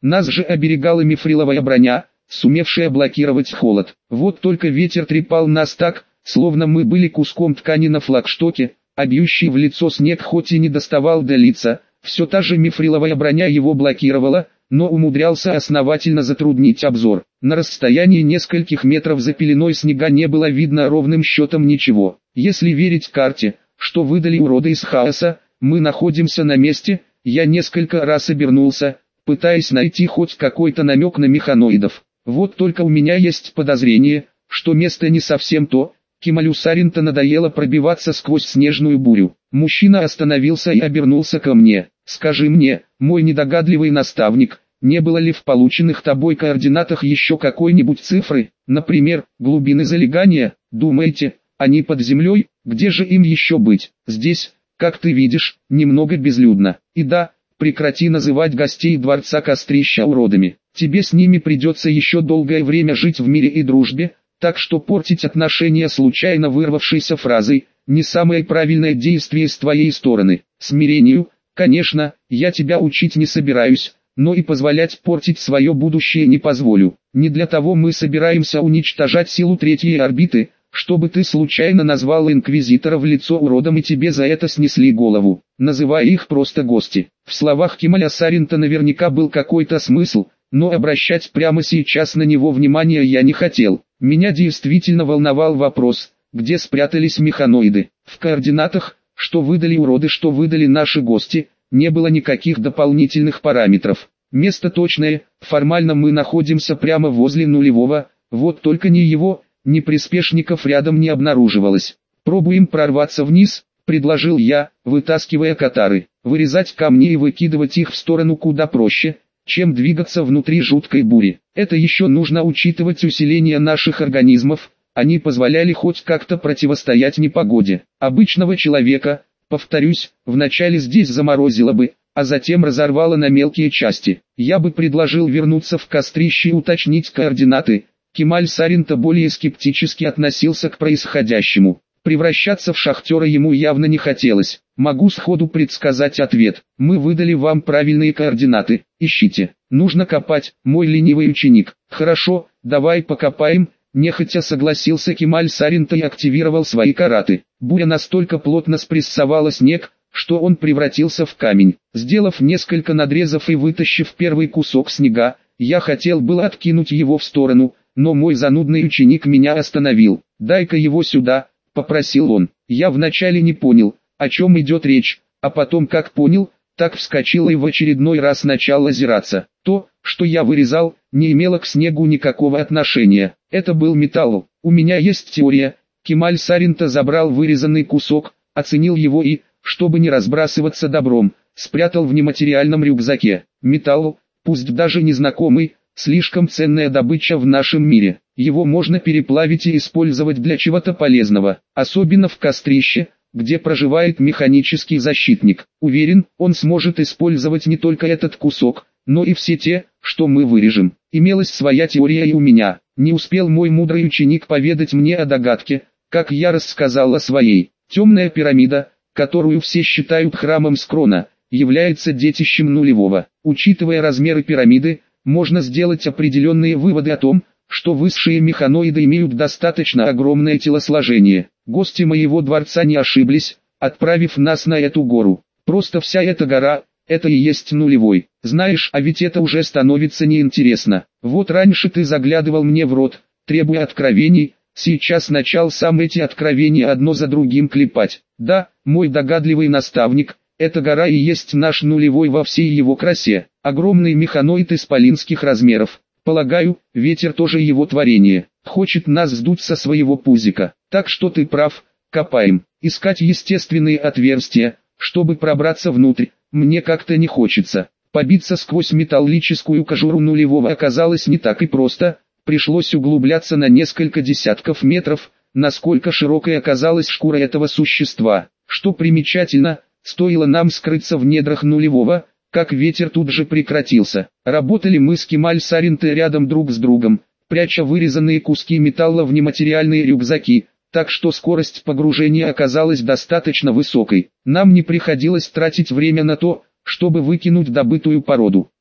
Нас же оберегала мифриловая броня, сумевшая блокировать холод. Вот только ветер трепал нас так, словно мы были куском ткани на флагштоке, а бьющий в лицо снег хоть и не доставал до лица, все та же мифриловая броня его блокировала, но умудрялся основательно затруднить обзор. На расстоянии нескольких метров за пеленой снега не было видно ровным счетом ничего. Если верить карте, что выдали уроды из хаоса, мы находимся на месте. Я несколько раз обернулся, пытаясь найти хоть какой-то намек на механоидов. Вот только у меня есть подозрение, что место не совсем то. Кемалю Саринта надоело пробиваться сквозь снежную бурю. Мужчина остановился и обернулся ко мне. «Скажи мне, мой недогадливый наставник, не было ли в полученных тобой координатах еще какой-нибудь цифры, например, глубины залегания? Думаете, они под землей? Где же им еще быть? Здесь, как ты видишь, немного безлюдно. И да, прекрати называть гостей дворца Кострища уродами. Тебе с ними придется еще долгое время жить в мире и дружбе, так что портить отношения случайно вырвавшейся фразой – не самое правильное действие с твоей стороны. Смирению, конечно, я тебя учить не собираюсь, но и позволять портить свое будущее не позволю. Не для того мы собираемся уничтожать силу третьей орбиты, чтобы ты случайно назвал инквизитора в лицо уродом и тебе за это снесли голову, называя их просто гости». В словах Кемаля Саринта наверняка был какой-то смысл, но обращать прямо сейчас на него внимание я не хотел. Меня действительно волновал вопрос, где спрятались механоиды. В координатах, что выдали уроды, что выдали наши гости, не было никаких дополнительных параметров. Место точное, формально мы находимся прямо возле нулевого, вот только ни его, ни приспешников рядом не обнаруживалось. «Пробуем прорваться вниз», — предложил я, вытаскивая катары. Вырезать камни и выкидывать их в сторону куда проще, чем двигаться внутри жуткой бури. Это еще нужно учитывать усиление наших организмов, они позволяли хоть как-то противостоять непогоде. Обычного человека, повторюсь, вначале здесь заморозило бы, а затем разорвало на мелкие части. Я бы предложил вернуться в Кострище и уточнить координаты. Кемаль Саринта более скептически относился к происходящему. Превращаться в шахтера ему явно не хотелось. Могу сходу предсказать ответ. Мы выдали вам правильные координаты. Ищите. Нужно копать, мой ленивый ученик. Хорошо, давай покопаем. Нехотя согласился Кемаль Саринта и активировал свои караты. Буря настолько плотно спрессовала снег, что он превратился в камень. Сделав несколько надрезов и вытащив первый кусок снега, я хотел было откинуть его в сторону, но мой занудный ученик меня остановил. «Дай-ка его сюда», — попросил он. Я вначале не понял, о чем идет речь, а потом как понял, так вскочил и в очередной раз начал озираться. То, что я вырезал, не имело к снегу никакого отношения. Это был металл. У меня есть теория. Кемаль Саринта забрал вырезанный кусок, оценил его и, чтобы не разбрасываться добром, спрятал в нематериальном рюкзаке. Металл, пусть даже незнакомый, слишком ценная добыча в нашем мире. Его можно переплавить и использовать для чего-то полезного, особенно в Кострище, где проживает механический защитник. Уверен, он сможет использовать не только этот кусок, но и все те, что мы вырежем. Имелась своя теория и у меня. Не успел мой мудрый ученик поведать мне о догадке, как я рассказал о своей. Темная пирамида, которую все считают храмом Скрона, является детищем нулевого. Учитывая размеры пирамиды, можно сделать определенные выводы о том, что высшие механоиды имеют достаточно огромное телосложение. Гости моего дворца не ошиблись, отправив нас на эту гору. Просто вся эта гора, это и есть нулевой. Знаешь, а ведь это уже становится неинтересно. Вот раньше ты заглядывал мне в рот, требуя откровений, сейчас начал сам эти откровения одно за другим клепать. Да, мой догадливый наставник, эта гора и есть наш нулевой во всей его красе. Огромный механоид исполинских размеров. Полагаю, ветер тоже его творение. Хочет нас сдуть со своего пузика. Так что ты прав, копаем. Искать естественные отверстия, чтобы пробраться внутрь, мне как-то не хочется. Побиться сквозь металлическую кожуру нулевого оказалось не так и просто. Пришлось углубляться на несколько десятков метров, насколько широкой оказалась шкура этого существа. Что примечательно, стоило нам скрыться в недрах нулевого, как ветер тут же прекратился. Работали мы с Кемаль Саринтой рядом друг с другом, пряча вырезанные куски металла в нематериальные рюкзаки, так что скорость погружения оказалась достаточно высокой. Нам не приходилось тратить время на то, чтобы выкинуть добытую породу.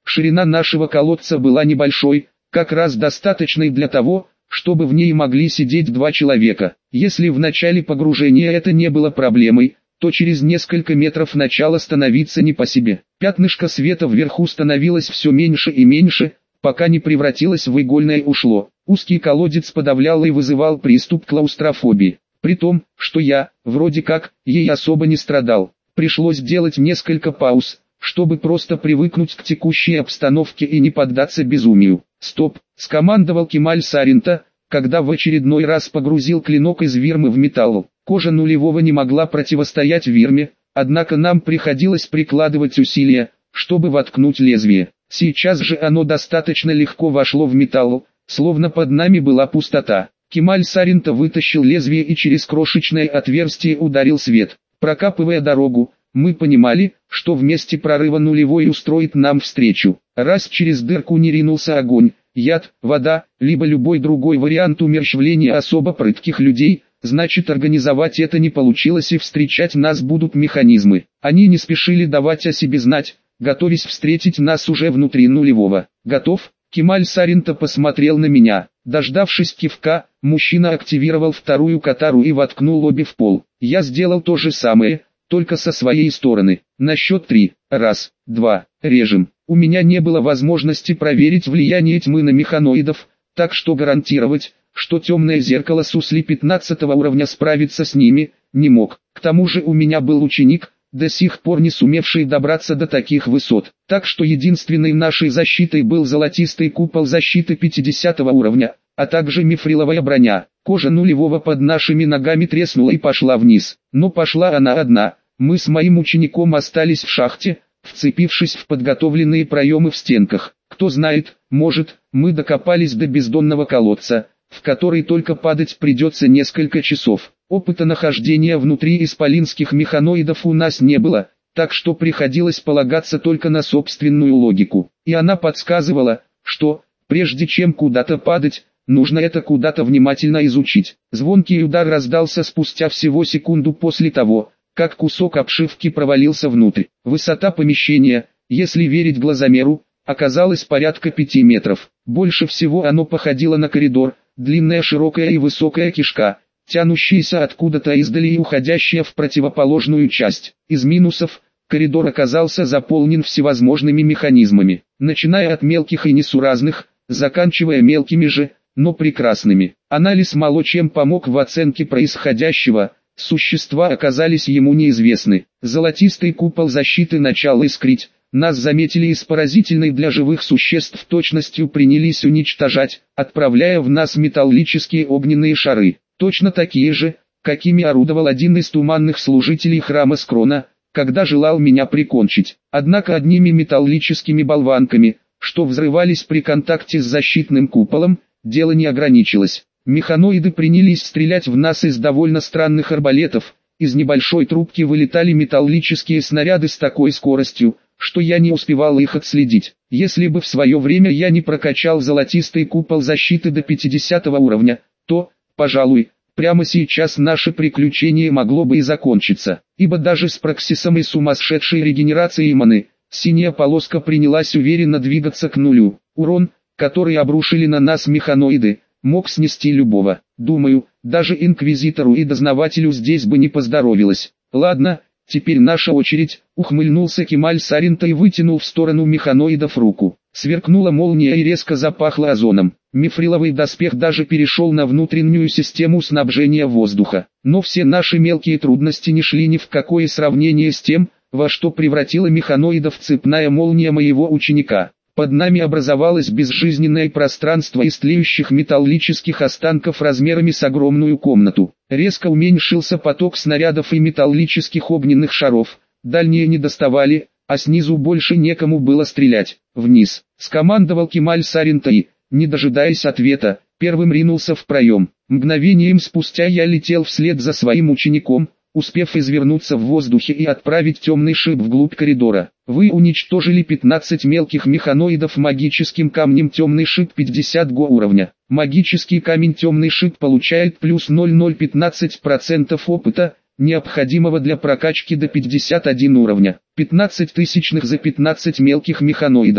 Ширина нашего колодца была небольшой, как раз достаточной для того, чтобы в ней могли сидеть два человека. Если в начале погружения это не было проблемой, то через несколько метров начало становиться не по себе. Пятнышко света вверху становилось все меньше и меньше, пока не превратилось в игольное ушло. Узкий колодец подавлял и вызывал приступ клаустрофобии. При том, что я, вроде как, ей особо не страдал. Пришлось делать несколько пауз, чтобы просто привыкнуть к текущей обстановке и не поддаться безумию. «Стоп!» – скомандовал Кемаль Саринта, когда в очередной раз погрузил клинок из вирмы в металл. Кожа нулевого не могла противостоять вирме, однако нам приходилось прикладывать усилия, чтобы воткнуть лезвие. Сейчас же оно достаточно легко вошло в металл, словно под нами была пустота. Кемаль Саринта вытащил лезвие и через крошечное отверстие ударил свет. Прокапывая дорогу, мы понимали, что в месте прорыва нулевой устроит нам встречу. Раз через дырку не ринулся огонь, яд, вода, либо любой другой вариант умерщвления особо прытких людей, значит организовать это не получилось и встречать нас будут механизмы. Они не спешили давать о себе знать, готовясь встретить нас уже внутри нулевого. «Готов?» Кемаль Саринта посмотрел на меня. Дождавшись кивка, мужчина активировал вторую катару и воткнул обе в пол. Я сделал то же самое, только со своей стороны. На счет три. Раз, два, режем. У меня не было возможности проверить влияние тьмы на механоидов, так что гарантировать, что темное зеркало Сусли пятнадцатого уровня справится с ними, не мог. К тому же у меня был ученик, до сих пор не сумевший добраться до таких высот. Так что единственной нашей защитой был золотистый купол защиты пятидесятого уровня, а также мифриловая броня. Кожа нулевого под нашими ногами треснула и пошла вниз. Но пошла она одна. Мы с моим учеником остались в шахте, вцепившись в подготовленные проемы в стенках. Кто знает, может, мы докопались до бездонного колодца, в который только падать придется несколько часов. Опыта нахождения внутри исполинских механоидов у нас не было, так что приходилось полагаться только на собственную логику. И она подсказывала, что, прежде чем куда-то падать, нужно это куда-то внимательно изучить. Звонкий удар раздался спустя всего секунду после того, как кусок обшивки провалился внутрь. Высота помещения, если верить глазомеру, оказалась порядка пяти метров. Больше всего оно походило на коридор, длинная широкая и высокая кишка, тянущаяся откуда-то издали и уходящая в противоположную часть. Из минусов, коридор оказался заполнен всевозможными механизмами, начиная от мелких и несуразных, заканчивая мелкими же, но прекрасными. Анализ мало чем помог в оценке происходящего, существа оказались ему неизвестны. Золотистый купол защиты начал искрить, нас заметили и с поразительной для живых существ точностью принялись уничтожать, отправляя в нас металлические огненные шары. Точно такие же, какими орудовал один из туманных служителей храма Скрона, когда желал меня прикончить. Однако одними металлическими болванками, что взрывались при контакте с защитным куполом, дело не ограничилось. Механоиды принялись стрелять в нас из довольно странных арбалетов, из небольшой трубки вылетали металлические снаряды с такой скоростью, что я не успевал их отследить. Если бы в свое время я не прокачал золотистый купол защиты до пятидесятого уровня, то, пожалуй, прямо сейчас наше приключение могло бы и закончиться, ибо даже с Проксисом и сумасшедшей регенерацией маны, синяя полоска принялась уверенно двигаться к нулю. Урон, который обрушили на нас механоиды, мог снести любого. Думаю, даже инквизитору и дознавателю здесь бы не поздоровилось. Ладно, теперь наша очередь, ухмыльнулся Кемаль Саринта и вытянул в сторону механоидов руку. Сверкнула молния и резко запахло озоном. Мифриловый доспех даже перешел на внутреннюю систему снабжения воздуха. Но все наши мелкие трудности не шли ни в какое сравнение с тем, во что превратила механоидов цепная молния моего ученика. Под нами образовалось безжизненное пространство из тлеющих металлических останков размерами с огромную комнату. Резко уменьшился поток снарядов и металлических огненных шаров. Дальние не доставали, а снизу больше некому было стрелять. «Вниз!» — скомандовал Кемаль Саринта и, не дожидаясь ответа, первым ринулся в проем. Мгновением спустя я летел вслед за своим учеником, успев извернуться в воздухе и отправить темный шип вглубь коридора. Вы уничтожили пятнадцать мелких механоидов магическим камнем темный шип пятидесятого уровня. Магический камень темный шип получает плюс ноль целых пятнадцать сотых процента опыта, необходимого для прокачки до пятидесятого первого уровня. пятнадцать тысячных за пятнадцать мелких механоидов.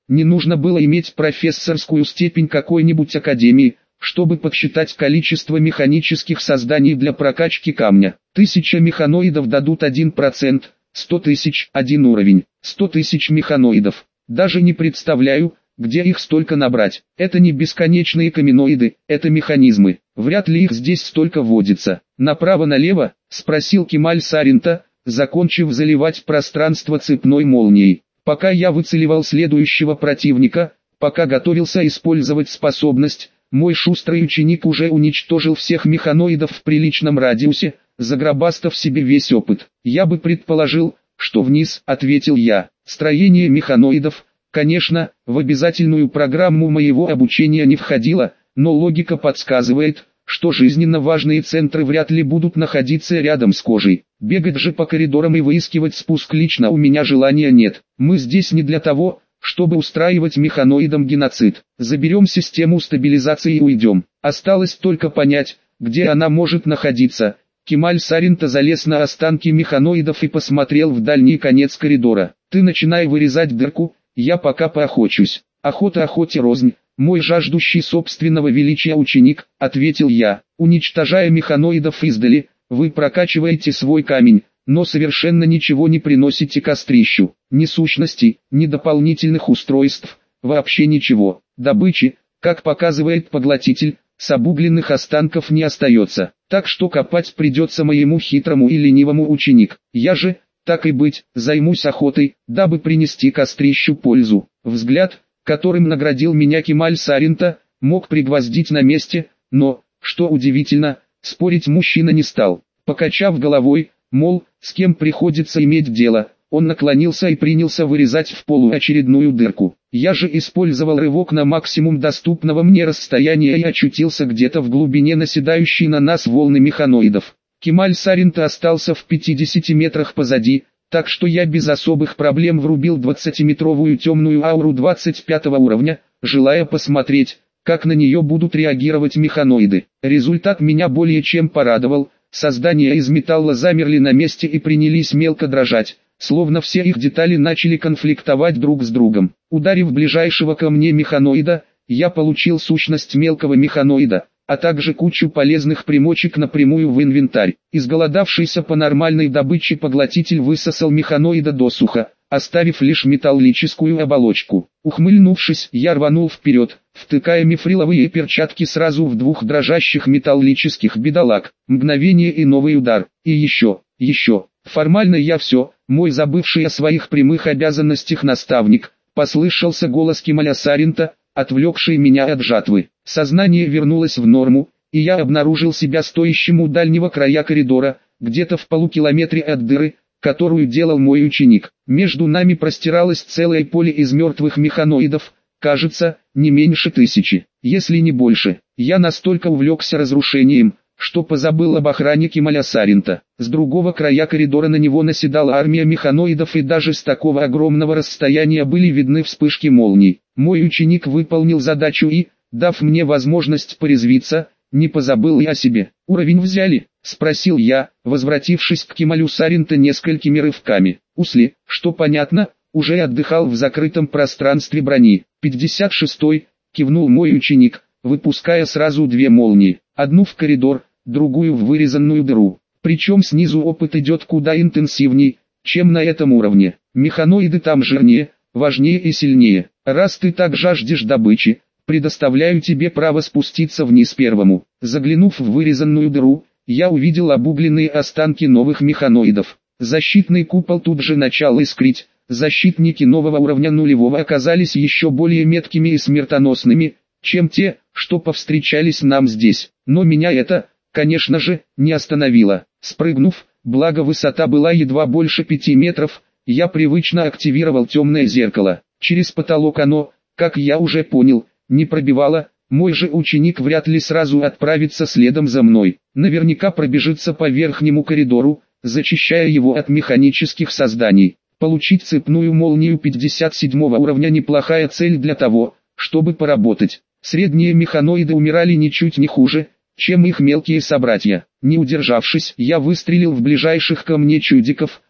Не нужно было иметь профессорскую степень какой-нибудь академии, чтобы подсчитать количество механических созданий для прокачки камня. Тысяча механоидов дадут один процент, сто тысяч – один уровень, сто тысяч механоидов. Даже не представляю, где их столько набрать. Это не бесконечные каменоиды, это механизмы. Вряд ли их здесь столько водится. Направо-налево, спросил Кемаль Саринта, закончив заливать пространство цепной молнией. Пока я выцеливал следующего противника, пока готовился использовать способность, мой шустрый ученик уже уничтожил всех механоидов в приличном радиусе, загробастав себе весь опыт. Я бы предположил, что вниз, ответил я. Строение механоидов, конечно, в обязательную программу моего обучения не входило, но логика подсказывает, что жизненно важные центры вряд ли будут находиться рядом с кожей. Бегать же по коридорам и выискивать спуск лично у меня желания нет. Мы здесь не для того, чтобы устраивать механоидам геноцид. Заберем систему стабилизации и уйдем. Осталось только понять, где она может находиться. Кемаль Саринта залез на останки механоидов и посмотрел в дальний конец коридора. Ты начинай вырезать дырку, я пока поохочусь. Охота охоте рознь. Мой жаждущий собственного величия ученик, ответил я. Уничтожая механоидов издали, вы прокачиваете свой камень, но совершенно ничего не приносите кострищу. Ни сущностей, ни дополнительных устройств, вообще ничего. Добычи, как показывает поглотитель, с обугленных останков не остается. Так что копать придется моему хитрому и ленивому ученик. Я же, так и быть, займусь охотой, дабы принести кострищу пользу. Взгляд, которым наградил меня Кемаль Саринта, мог пригвоздить на месте, но, что удивительно, спорить мужчина не стал. Покачав головой, мол, с кем приходится иметь дело, он наклонился и принялся вырезать в полу очередную дырку. Я же использовал рывок на максимум доступного мне расстояния и очутился где-то в глубине наседающей на нас волны механоидов. Кемаль Саринта остался в пятидесяти метрах позади, так что я без особых проблем врубил двадцатиметровую темную ауру двадцать пятого уровня, желая посмотреть, как на нее будут реагировать механоиды. Результат меня более чем порадовал, создания из металла замерли на месте и принялись мелко дрожать, словно все их детали начали конфликтовать друг с другом. Ударив ближайшего ко мне механоида, я получил сущность мелкого механоида, а также кучу полезных примочек напрямую в инвентарь. Изголодавшийся по нормальной добыче поглотитель высосал механоида досуха, оставив лишь металлическую оболочку. Ухмыльнувшись, я рванул вперед, втыкая мифриловые перчатки сразу в двух дрожащих металлических бедолаг. Мгновение и новый удар, и еще, еще. Формально я все, мой забывший о своих прямых обязанностях наставник, послышался голос Кемаля Саринта, отвлекший меня от жатвы. Сознание вернулось в норму, и я обнаружил себя стоящим у дальнего края коридора, где-то в полукилометре от дыры, которую делал мой ученик. Между нами простиралось целое поле из мертвых механоидов, кажется, не меньше тысячи, если не больше. Я настолько увлекся разрушением, что позабыл об охране Кемаля Саринта. С другого края коридора на него наседала армия механоидов, и даже с такого огромного расстояния были видны вспышки молний. Мой ученик выполнил задачу и, дав мне возможность порезвиться, не позабыл и о себе. «Уровень взяли?» — спросил я, возвратившись к Кемалю Саринта несколькими рывками. Усли, что понятно, уже отдыхал в закрытом пространстве брони. «пятьдесят шестой», — кивнул мой ученик, выпуская сразу две молнии, одну в коридор, другую в вырезанную дыру. Причем снизу опыт идет куда интенсивней, чем на этом уровне. Механоиды там жирнее, важнее и сильнее. Раз ты так жаждешь добычи, предоставляю тебе право спуститься вниз первому. Заглянув в вырезанную дыру, я увидел обугленные останки новых механоидов. Защитный купол тут же начал искрить. Защитники нового уровня нулевого оказались еще более меткими и смертоносными, чем те, что повстречались нам здесь. Но меня это, конечно же, не остановило. Спрыгнув, благо высота была едва больше пяти метров, я привычно активировал темное зеркало. Через потолок оно, как я уже понял, не пробивало. Мой же ученик вряд ли сразу отправится следом за мной. Наверняка пробежится по верхнему коридору, зачищая его от механических созданий. Получить цепную молнию пятьдесят седьмого уровня неплохая цель для того, чтобы поработать. Средние механоиды умирали ничуть не хуже, чем их мелкие собратья. Не удержавшись, я выстрелил в ближайших ко мне чудиков,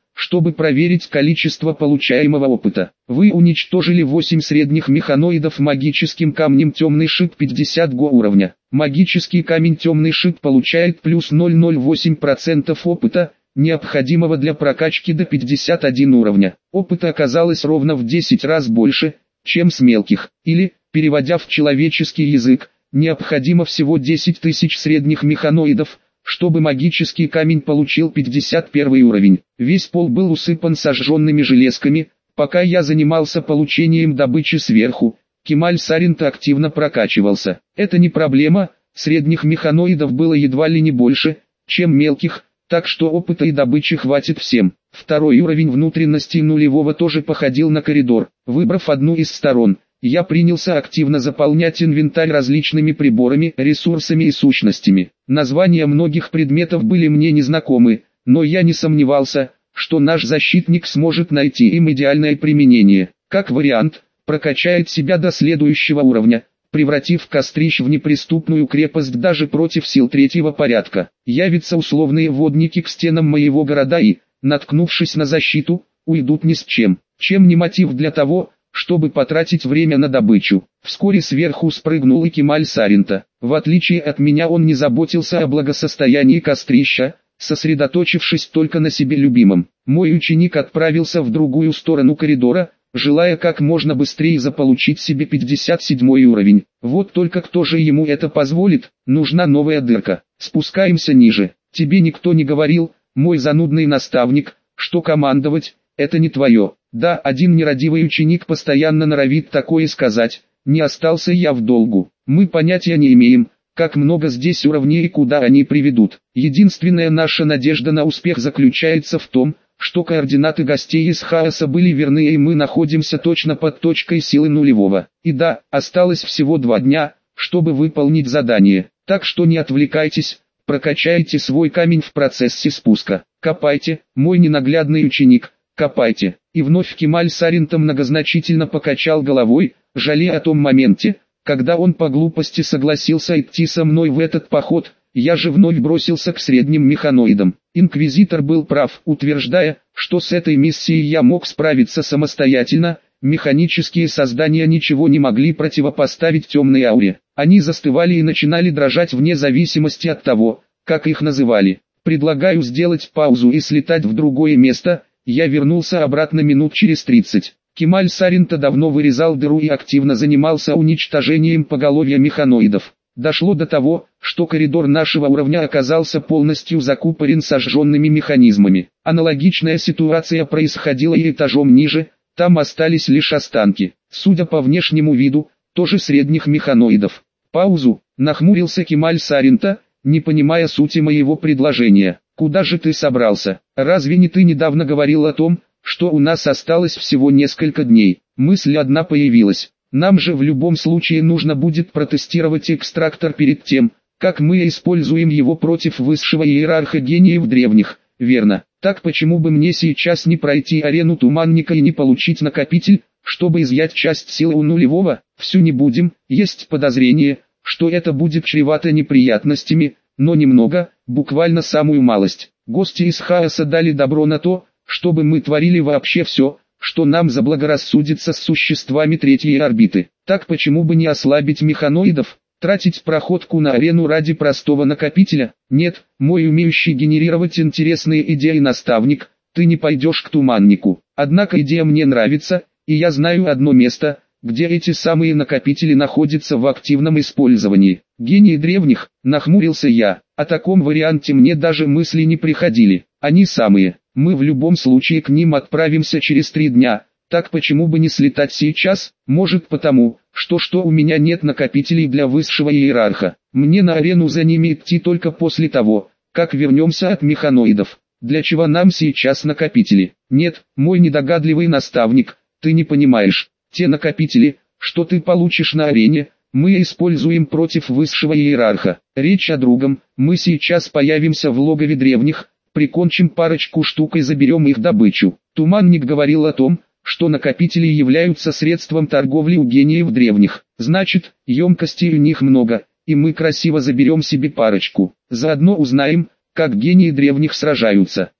чтобы проверить количество получаемого опыта. Вы уничтожили восемь средних механоидов магическим камнем темный шип пятьдесят го уровня. Магический камень темный шип получает плюс ноль целых ноль восемь сотых процента опыта, необходимого для прокачки до пятьдесят один уровня. Опыта оказалось ровно в десять раз больше, чем с мелких, или, переводя в человеческий язык, необходимо всего десять тысяч средних механоидов, чтобы магический камень получил пятьдесят первый уровень. Весь пол был усыпан сожженными железками. Пока я занимался получением добычи сверху, Кемаль Саринта активно прокачивался. Это не проблема, средних механоидов было едва ли не больше, чем мелких, так что опыта и добычи хватит всем. Второй уровень внутренностей нулевого тоже походил на коридор. Выбрав одну из сторон, я принялся активно заполнять инвентарь различными приборами, ресурсами и сущностями. Названия многих предметов были мне незнакомы, но я не сомневался, что наш защитник сможет найти им идеальное применение. Как вариант, прокачает себя до следующего уровня, превратив Кострищ в неприступную крепость даже против сил третьего порядка. Явятся условные водники к стенам моего города и, наткнувшись на защиту, уйдут ни с чем. Чем не мотив для того, чтобы потратить время на добычу. Вскоре сверху спрыгнул и Кемаль Саринта. В отличие от меня он не заботился о благосостоянии Кострища, сосредоточившись только на себе любимом. Мой ученик отправился в другую сторону коридора, желая как можно быстрее заполучить себе пятьдесят седьмой уровень. Вот только кто же ему это позволит? Нужна новая дырка. Спускаемся ниже. Тебе никто не говорил, мой занудный наставник, что командовать – это не твое. Да, один нерадивый ученик постоянно норовит такое сказать. Не остался я в долгу. Мы понятия не имеем, как много здесь уровней и куда они приведут. Единственная наша надежда на успех заключается в том, что координаты гостей из хаоса были верны и мы находимся точно под точкой силы нулевого. И да, осталось всего два дня, чтобы выполнить задание. Так что не отвлекайтесь, прокачайте свой камень в процессе спуска. Копайте, мой ненаглядный ученик, копайте. И вновь Кемаль Саринта многозначительно покачал головой, жалея о том моменте, когда он по глупости согласился идти со мной в этот поход. Я же вновь бросился к средним механоидам. Инквизитор был прав, утверждая, что с этой миссией я мог справиться самостоятельно. Механические создания ничего не могли противопоставить темной ауре. Они застывали и начинали дрожать вне зависимости от того, как их называли. Предлагаю сделать паузу и слетать в другое место. Я вернулся обратно минут через тридцать. Кемаль Саринта давно вырезал дыру и активно занимался уничтожением поголовья механоидов. Дошло до того, что коридор нашего уровня оказался полностью закупорен сожженными механизмами. Аналогичная ситуация происходила и этажом ниже, там остались лишь останки, судя по внешнему виду, тоже средних механоидов. Паузу, нахмурился Кемаль Саринта, не понимая сути моего предложения. Куда же ты собрался? Разве не ты недавно говорил о том, что у нас осталось всего несколько дней? Мысль одна появилась. Нам же в любом случае нужно будет протестировать экстрактор перед тем, как мы используем его против высшего иерарха гениев древних, верно? Так почему бы мне сейчас не пройти арену Туманника и не получить накопитель, чтобы изъять часть силы у нулевого? Всю не будем, есть подозрение, что это будет чревато неприятностями, но немного, буквально самую малость. Гости из хаоса дали добро на то, чтобы мы творили вообще все, что нам заблагорассудится с существами третьей орбиты. Так почему бы не ослабить механоидов, тратить проходку на арену ради простого накопителя? Нет, мой умеющий генерировать интересные идеи наставник, ты не пойдешь к Туманнику. Однако идея мне нравится, и я знаю одно место, где эти самые накопители находятся в активном использовании. Гении древних, нахмурился я, о таком варианте мне даже мысли не приходили. Они самые. Мы в любом случае к ним отправимся через три дня, так почему бы не слетать сейчас? Может потому, что что у меня нет накопителей для высшего иерарха. Мне на арену за ними идти только после того, как вернемся от механоидов. Для чего нам сейчас накопители? Нет, мой недогадливый наставник, ты не понимаешь. Те накопители, что ты получишь на арене, мы используем против высшего иерарха. Речь о другом, мы сейчас появимся в логове древних, прикончим парочку штук и заберем их добычу. Туманник говорил о том, что накопители являются средством торговли у гениев древних. Значит, емкостей у них много, и мы красиво заберем себе парочку. Заодно узнаем, как гении древних сражаются.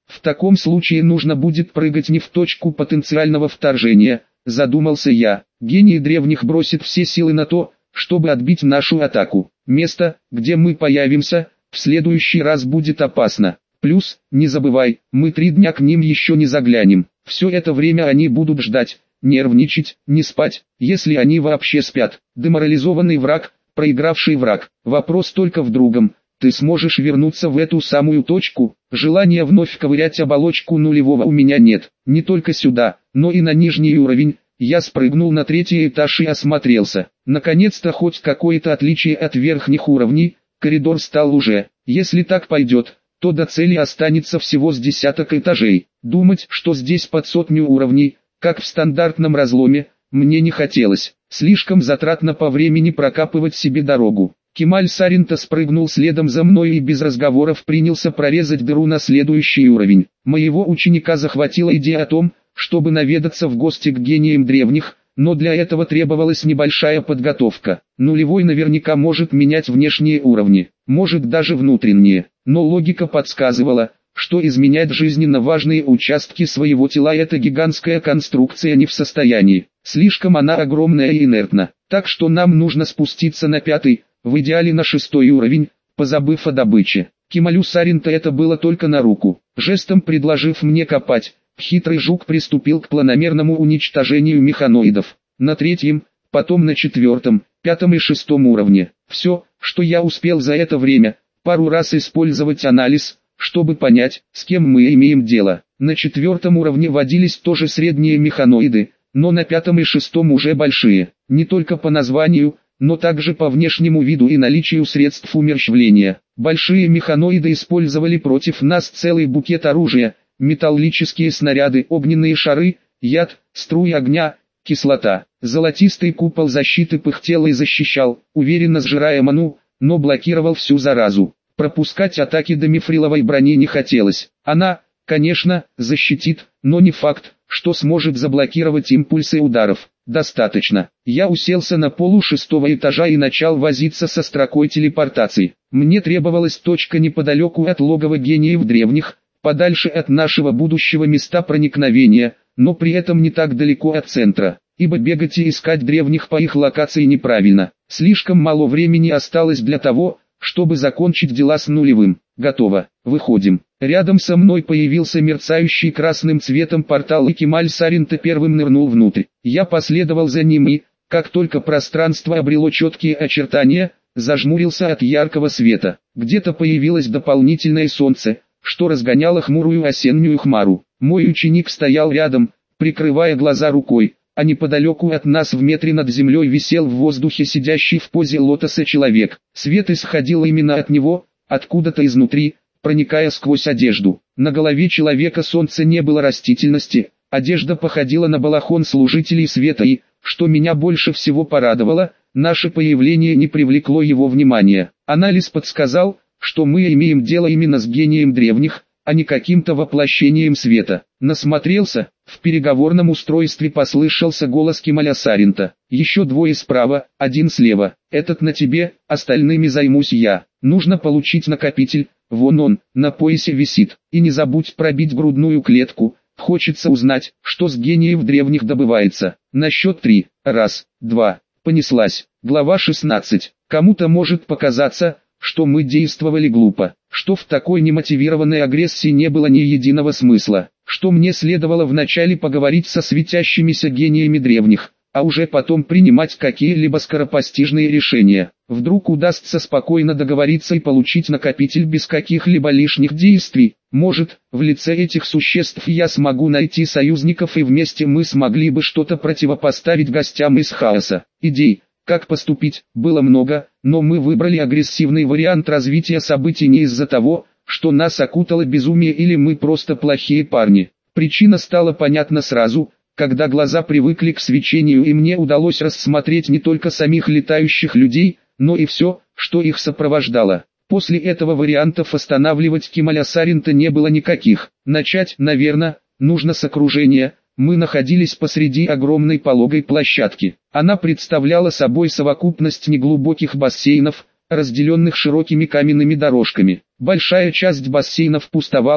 В таком случае нужно будет прыгать не в точку потенциального вторжения, задумался я. Гений древних бросит все силы на то, чтобы отбить нашу атаку. Место, где мы появимся, в следующий раз будет опасно. Плюс, не забывай, мы три дня к ним еще не заглянем. Все это время они будут ждать, нервничать, не спать, если они вообще спят. Деморализованный враг, проигравший враг. Вопрос только в другом. Ты сможешь вернуться в эту самую точку? Желания вновь ковырять оболочку нулевого у меня нет. Не только сюда, но и на нижний уровень. Я спрыгнул на третий этаж и осмотрелся. Наконец-то хоть какое-то отличие от верхних уровней. Коридор стал уже. Если так пойдет, то до цели останется всего с десяток этажей. Думать, что здесь под сотню уровней, как в стандартном разломе, мне не хотелось. Слишком затратно по времени прокапывать себе дорогу. Кемаль Саринта спрыгнул следом за мной и без разговоров принялся прорезать дыру на следующий уровень. Моего ученика захватила идея о том, чтобы наведаться в гости к гениям древних, но для этого требовалась небольшая подготовка. Нулевой наверняка может менять внешние уровни, может даже внутренние, но логика подсказывала, что изменять жизненно важные участки своего тела эта гигантская конструкция не в состоянии. Слишком она огромная и инертна, так что нам нужно спуститься на пятый, в идеале на шестой уровень, позабыв о добыче. Кемалю Саринта это было только на руку. Жестом предложив мне копать, хитрый жук приступил к планомерному уничтожению механоидов. На третьем, потом на четвертом, пятом и шестом уровне. Все, что я успел за это время, пару раз использовать анализ, чтобы понять, с кем мы имеем дело. На четвертом уровне водились тоже средние механоиды, но на пятом и шестом уже большие. Не только по названию, но также по внешнему виду и наличию средств умерщвления. Большие механоиды использовали против нас целый букет оружия: металлические снаряды, огненные шары, яд, струи огня, кислота. Золотистый купол защиты пыхтел и защищал, уверенно сжирая ману, но блокировал всю заразу. Пропускать атаки до мифриловой брони не хотелось. Она, конечно, защитит, но не факт, что сможет заблокировать импульсы ударов. Достаточно. Я уселся на полу шестого этажа и начал возиться со строкой телепортации. Мне требовалась точка неподалеку от логова гениев древних, подальше от нашего будущего места проникновения, но при этом не так далеко от центра, ибо бегать и искать древних по их локации неправильно. Слишком мало времени осталось для того, чтобы закончить дела с нулевым. Готово. Выходим. Рядом со мной появился мерцающий красным цветом портал, и Кемаль Саринта первым нырнул внутрь. Я последовал за ним и, как только пространство обрело четкие очертания, зажмурился от яркого света. Где-то появилось дополнительное солнце, что разгоняло хмурую осеннюю хмару. Мой ученик стоял рядом, прикрывая глаза рукой, а неподалеку от нас в метре над землей висел в воздухе сидящий в позе лотоса человек. Свет исходил именно от него, откуда-то изнутри, проникая сквозь одежду. На голове человека солнца не было растительности, одежда походила на балахон служителей света и, что меня больше всего порадовало, наше появление не привлекло его внимания. Анализ подсказал, что мы имеем дело именно с гением древних, а не каким-то воплощением света. Насмотрелся, в переговорном устройстве послышался голос Кемаля Саринта. Еще двое справа, один слева. Этот на тебе, остальными займусь я. Нужно получить накопитель, вон он, на поясе висит. И не забудь пробить грудную клетку, хочется узнать, что с гениев древних добывается. На счет три. Раз, два. Понеслась. Глава шестнадцать. Кому-то может показаться, что мы действовали глупо, что в такой немотивированной агрессии не было ни единого смысла, что мне следовало вначале поговорить со светящимися гениями древних, а уже потом принимать какие-либо скоропостижные решения. Вдруг удастся спокойно договориться и получить накопитель без каких-либо лишних действий. Может, в лице этих существ я смогу найти союзников, и вместе мы смогли бы что-то противопоставить гостям из хаоса. Идей, как поступить, было много, но мы выбрали агрессивный вариант развития событий не из-за того, что нас окутало безумие или мы просто плохие парни. Причина стала понятна сразу, когда глаза привыкли к свечению, и мне удалось рассмотреть не только самих летающих людей, но и все, что их сопровождало. После этого вариантов останавливать Кемаля Саринта не было никаких. Начать, наверное, нужно с окружения. Мы находились посреди огромной пологой площадки. Она представляла собой совокупность неглубоких бассейнов, разделенных широкими каменными дорожками. Большая часть бассейнов пустовала,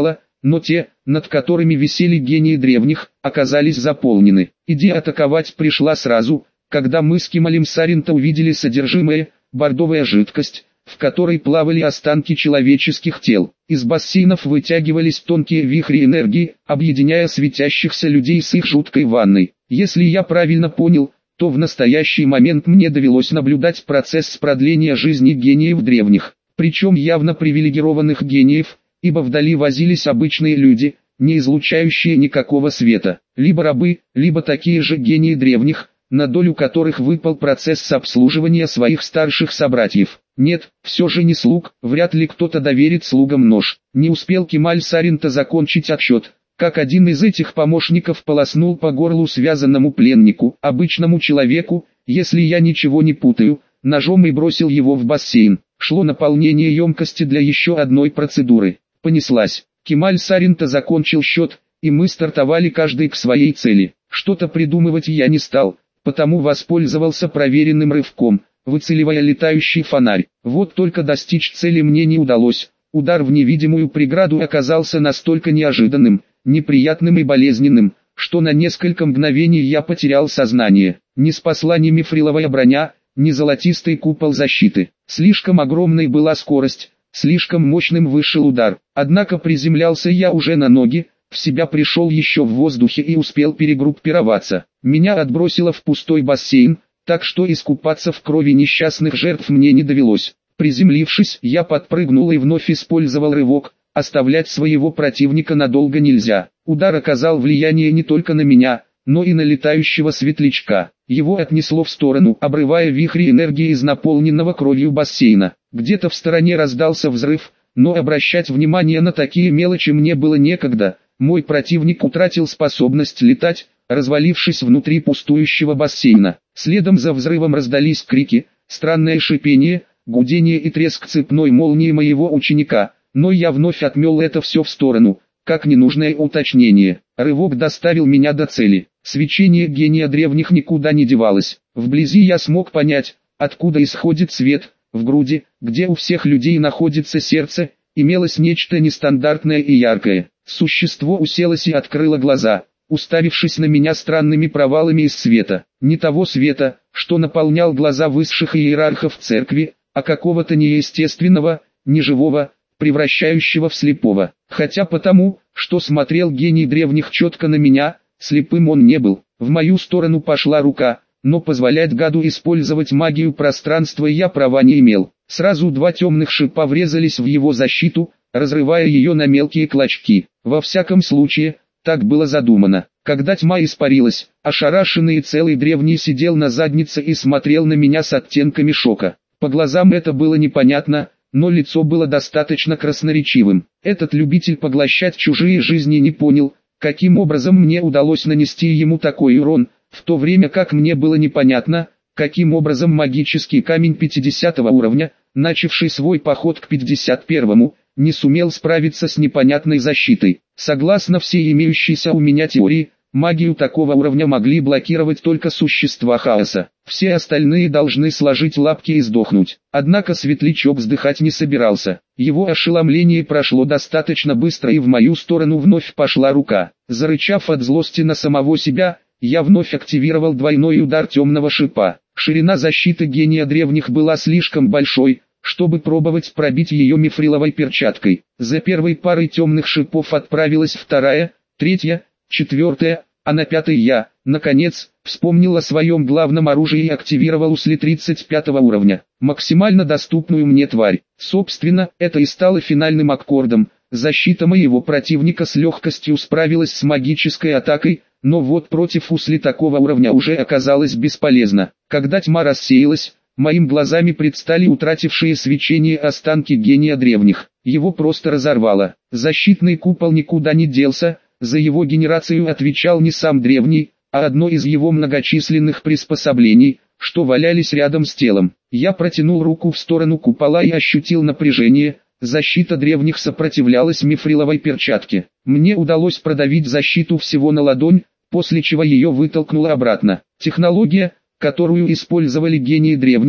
но те, над которыми висели гении древних, оказались заполнены. Идея атаковать пришла сразу, когда мы с Кемалем Саринта увидели содержимое, бордовая жидкость, в которой плавали останки человеческих тел. Из бассейнов вытягивались тонкие вихри энергии, объединяя светящихся людей с их жуткой ванной. Если я правильно понял, то в настоящий момент мне довелось наблюдать процесс продления жизни гениев древних, причем явно привилегированных гениев, ибо вдали возились обычные люди, не излучающие никакого света, либо рабы, либо такие же гении древних, на долю которых выпал процесс обслуживания своих старших собратьев. Нет, все же не слуг, вряд ли кто-то доверит слугам нож. Не успел Кемаль Саринта закончить отсчет, как один из этих помощников полоснул по горлу связанному пленнику, обычному человеку, если я ничего не путаю, ножом и бросил его в бассейн. Шло наполнение емкости для еще одной процедуры. Понеслась. Кемаль Саринта закончил счет, и мы стартовали каждый к своей цели. Что-то придумывать я не стал, потому воспользовался проверенным рывком, выцеливая летающий фонарь. Вот только достичь цели мне не удалось. Удар в невидимую преграду оказался настолько неожиданным, неприятным и болезненным, что на несколько мгновений я потерял сознание. Не спасла ни мифриловая броня, ни золотистый купол защиты. Слишком огромной была скорость, слишком мощным вышел удар. Однако приземлялся я уже на ноги, в себя пришел еще в воздухе и успел перегруппироваться. Меня отбросило в пустой бассейн, так что искупаться в крови несчастных жертв мне не довелось. Приземлившись, я подпрыгнул и вновь использовал рывок. Оставлять своего противника надолго нельзя. Удар оказал влияние не только на меня, но и на летающего светлячка. Его отнесло в сторону, обрывая вихри энергии из наполненного кровью бассейна. Где-то в стороне раздался взрыв, но обращать внимание на такие мелочи мне было некогда. Мой противник утратил способность летать, развалившись внутри пустующего бассейна. Следом за взрывом раздались крики, странное шипение, гудение и треск цепной молнии моего ученика. Но я вновь отмел это все в сторону, как ненужное уточнение. Рывок доставил меня до цели. Свечение гения древних никуда не девалось. Вблизи я смог понять, откуда исходит свет. В груди, где у всех людей находится сердце, имелось нечто нестандартное и яркое. Существо уселось и открыло глаза, уставившись на меня странными провалами из света. Не того света, что наполнял глаза высших иерархов церкви, а какого-то неестественного, неживого, превращающего в слепого. Хотя потому, что смотрел гений древних четко на меня, слепым он не был. В мою сторону пошла рука, но позволять гаду использовать магию пространства я права не имел. Сразу два темных шипа врезались в его защиту, разрывая ее на мелкие клочки. Во всяком случае, так было задумано. Когда тьма испарилась, ошарашенный и целый древний сидел на заднице и смотрел на меня с оттенками шока. По глазам это было непонятно, но лицо было достаточно красноречивым. Этот любитель поглощать чужие жизни не понял, каким образом мне удалось нанести ему такой урон, в то время как мне было непонятно, каким образом магический камень пятидесятого уровня, начавший свой поход к пятьдесят первому, не сумел справиться с непонятной защитой. Согласно всей имеющейся у меня теории, магию такого уровня могли блокировать только существа хаоса. Все остальные должны сложить лапки и сдохнуть. Однако светлячок вздыхать не собирался. Его ошеломление прошло достаточно быстро, и в мою сторону вновь пошла рука. Зарычав от злости на самого себя, я вновь активировал двойной удар темного шипа. Ширина защиты гения древних была слишком большой, чтобы пробовать пробить ее мифриловой перчаткой. За первой парой темных шипов отправилась вторая, третья, четвертая, а на пятой я, наконец, вспомнил о своем главном оружии и активировал усли тридцать пятого уровня, максимально доступную мне тварь. Собственно, это и стало финальным аккордом. Защита моего противника с легкостью справилась с магической атакой, но вот против усли такого уровня уже оказалось бесполезно. Когда тьма рассеялась, моим глазами предстали утратившие свечение останки гения древних. Его просто разорвало. Защитный купол никуда не делся, за его генерацию отвечал не сам древний, а одно из его многочисленных приспособлений, что валялись рядом с телом. Я протянул руку в сторону купола и ощутил напряжение. Защита древних сопротивлялась мифриловой перчатке. Мне удалось продавить защиту всего на ладонь, после чего ее вытолкнуло обратно. Технология, которую использовали гении древних,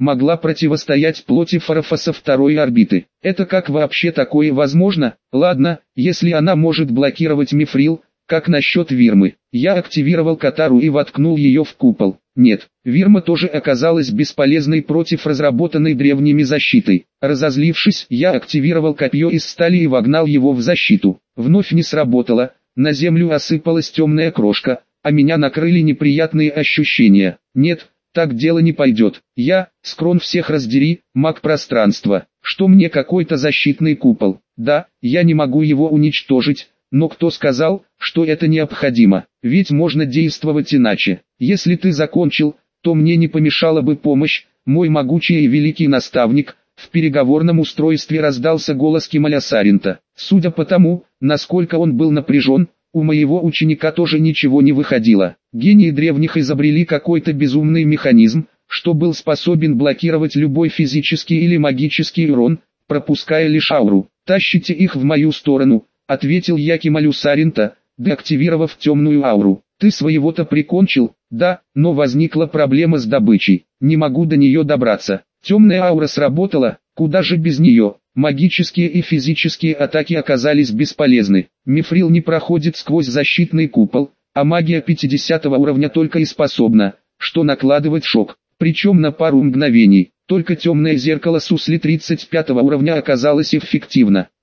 могла противостоять плоти Фарафа со второй орбиты. Это как вообще такое возможно? Ладно, если она может блокировать мифрил, как насчет Вирмы? Я активировал Катару и воткнул ее в купол. Нет, Вирма тоже оказалась бесполезной против разработанной древними защиты. Разозлившись, я активировал копье из стали и вогнал его в защиту. Вновь не сработало, на землю осыпалась темная крошка, а меня накрыли неприятные ощущения. Нет, так дело не пойдет. Я, Скрон всех раздери, маг пространства. Что мне какой-то защитный купол? Да, я не могу его уничтожить. Но кто сказал, что это необходимо? Ведь можно действовать иначе. Если ты закончил, то мне не помешала бы помощь, мой могучий и великий наставник. В переговорном устройстве раздался голос Кемаля Саринта. Судя по тому, насколько он был напряжен, у моего ученика тоже ничего не выходило. Гении древних изобрели какой-то безумный механизм, что был способен блокировать любой физический или магический урон, пропуская лишь ауру. «Тащите их в мою сторону», — ответил я Кемалю Саринта, деактивировав темную ауру. «Ты своего-то прикончил?» «Да, но возникла проблема с добычей. Не могу до нее добраться». Темная аура сработала, куда же без нее. Магические и физические атаки оказались бесполезны. Мифрил не проходит сквозь защитный купол, а магия пятидесятого уровня только и способна, что накладывать шок, причем на пару мгновений. Только темное зеркало Сусли тридцать пятого уровня оказалось эффективно.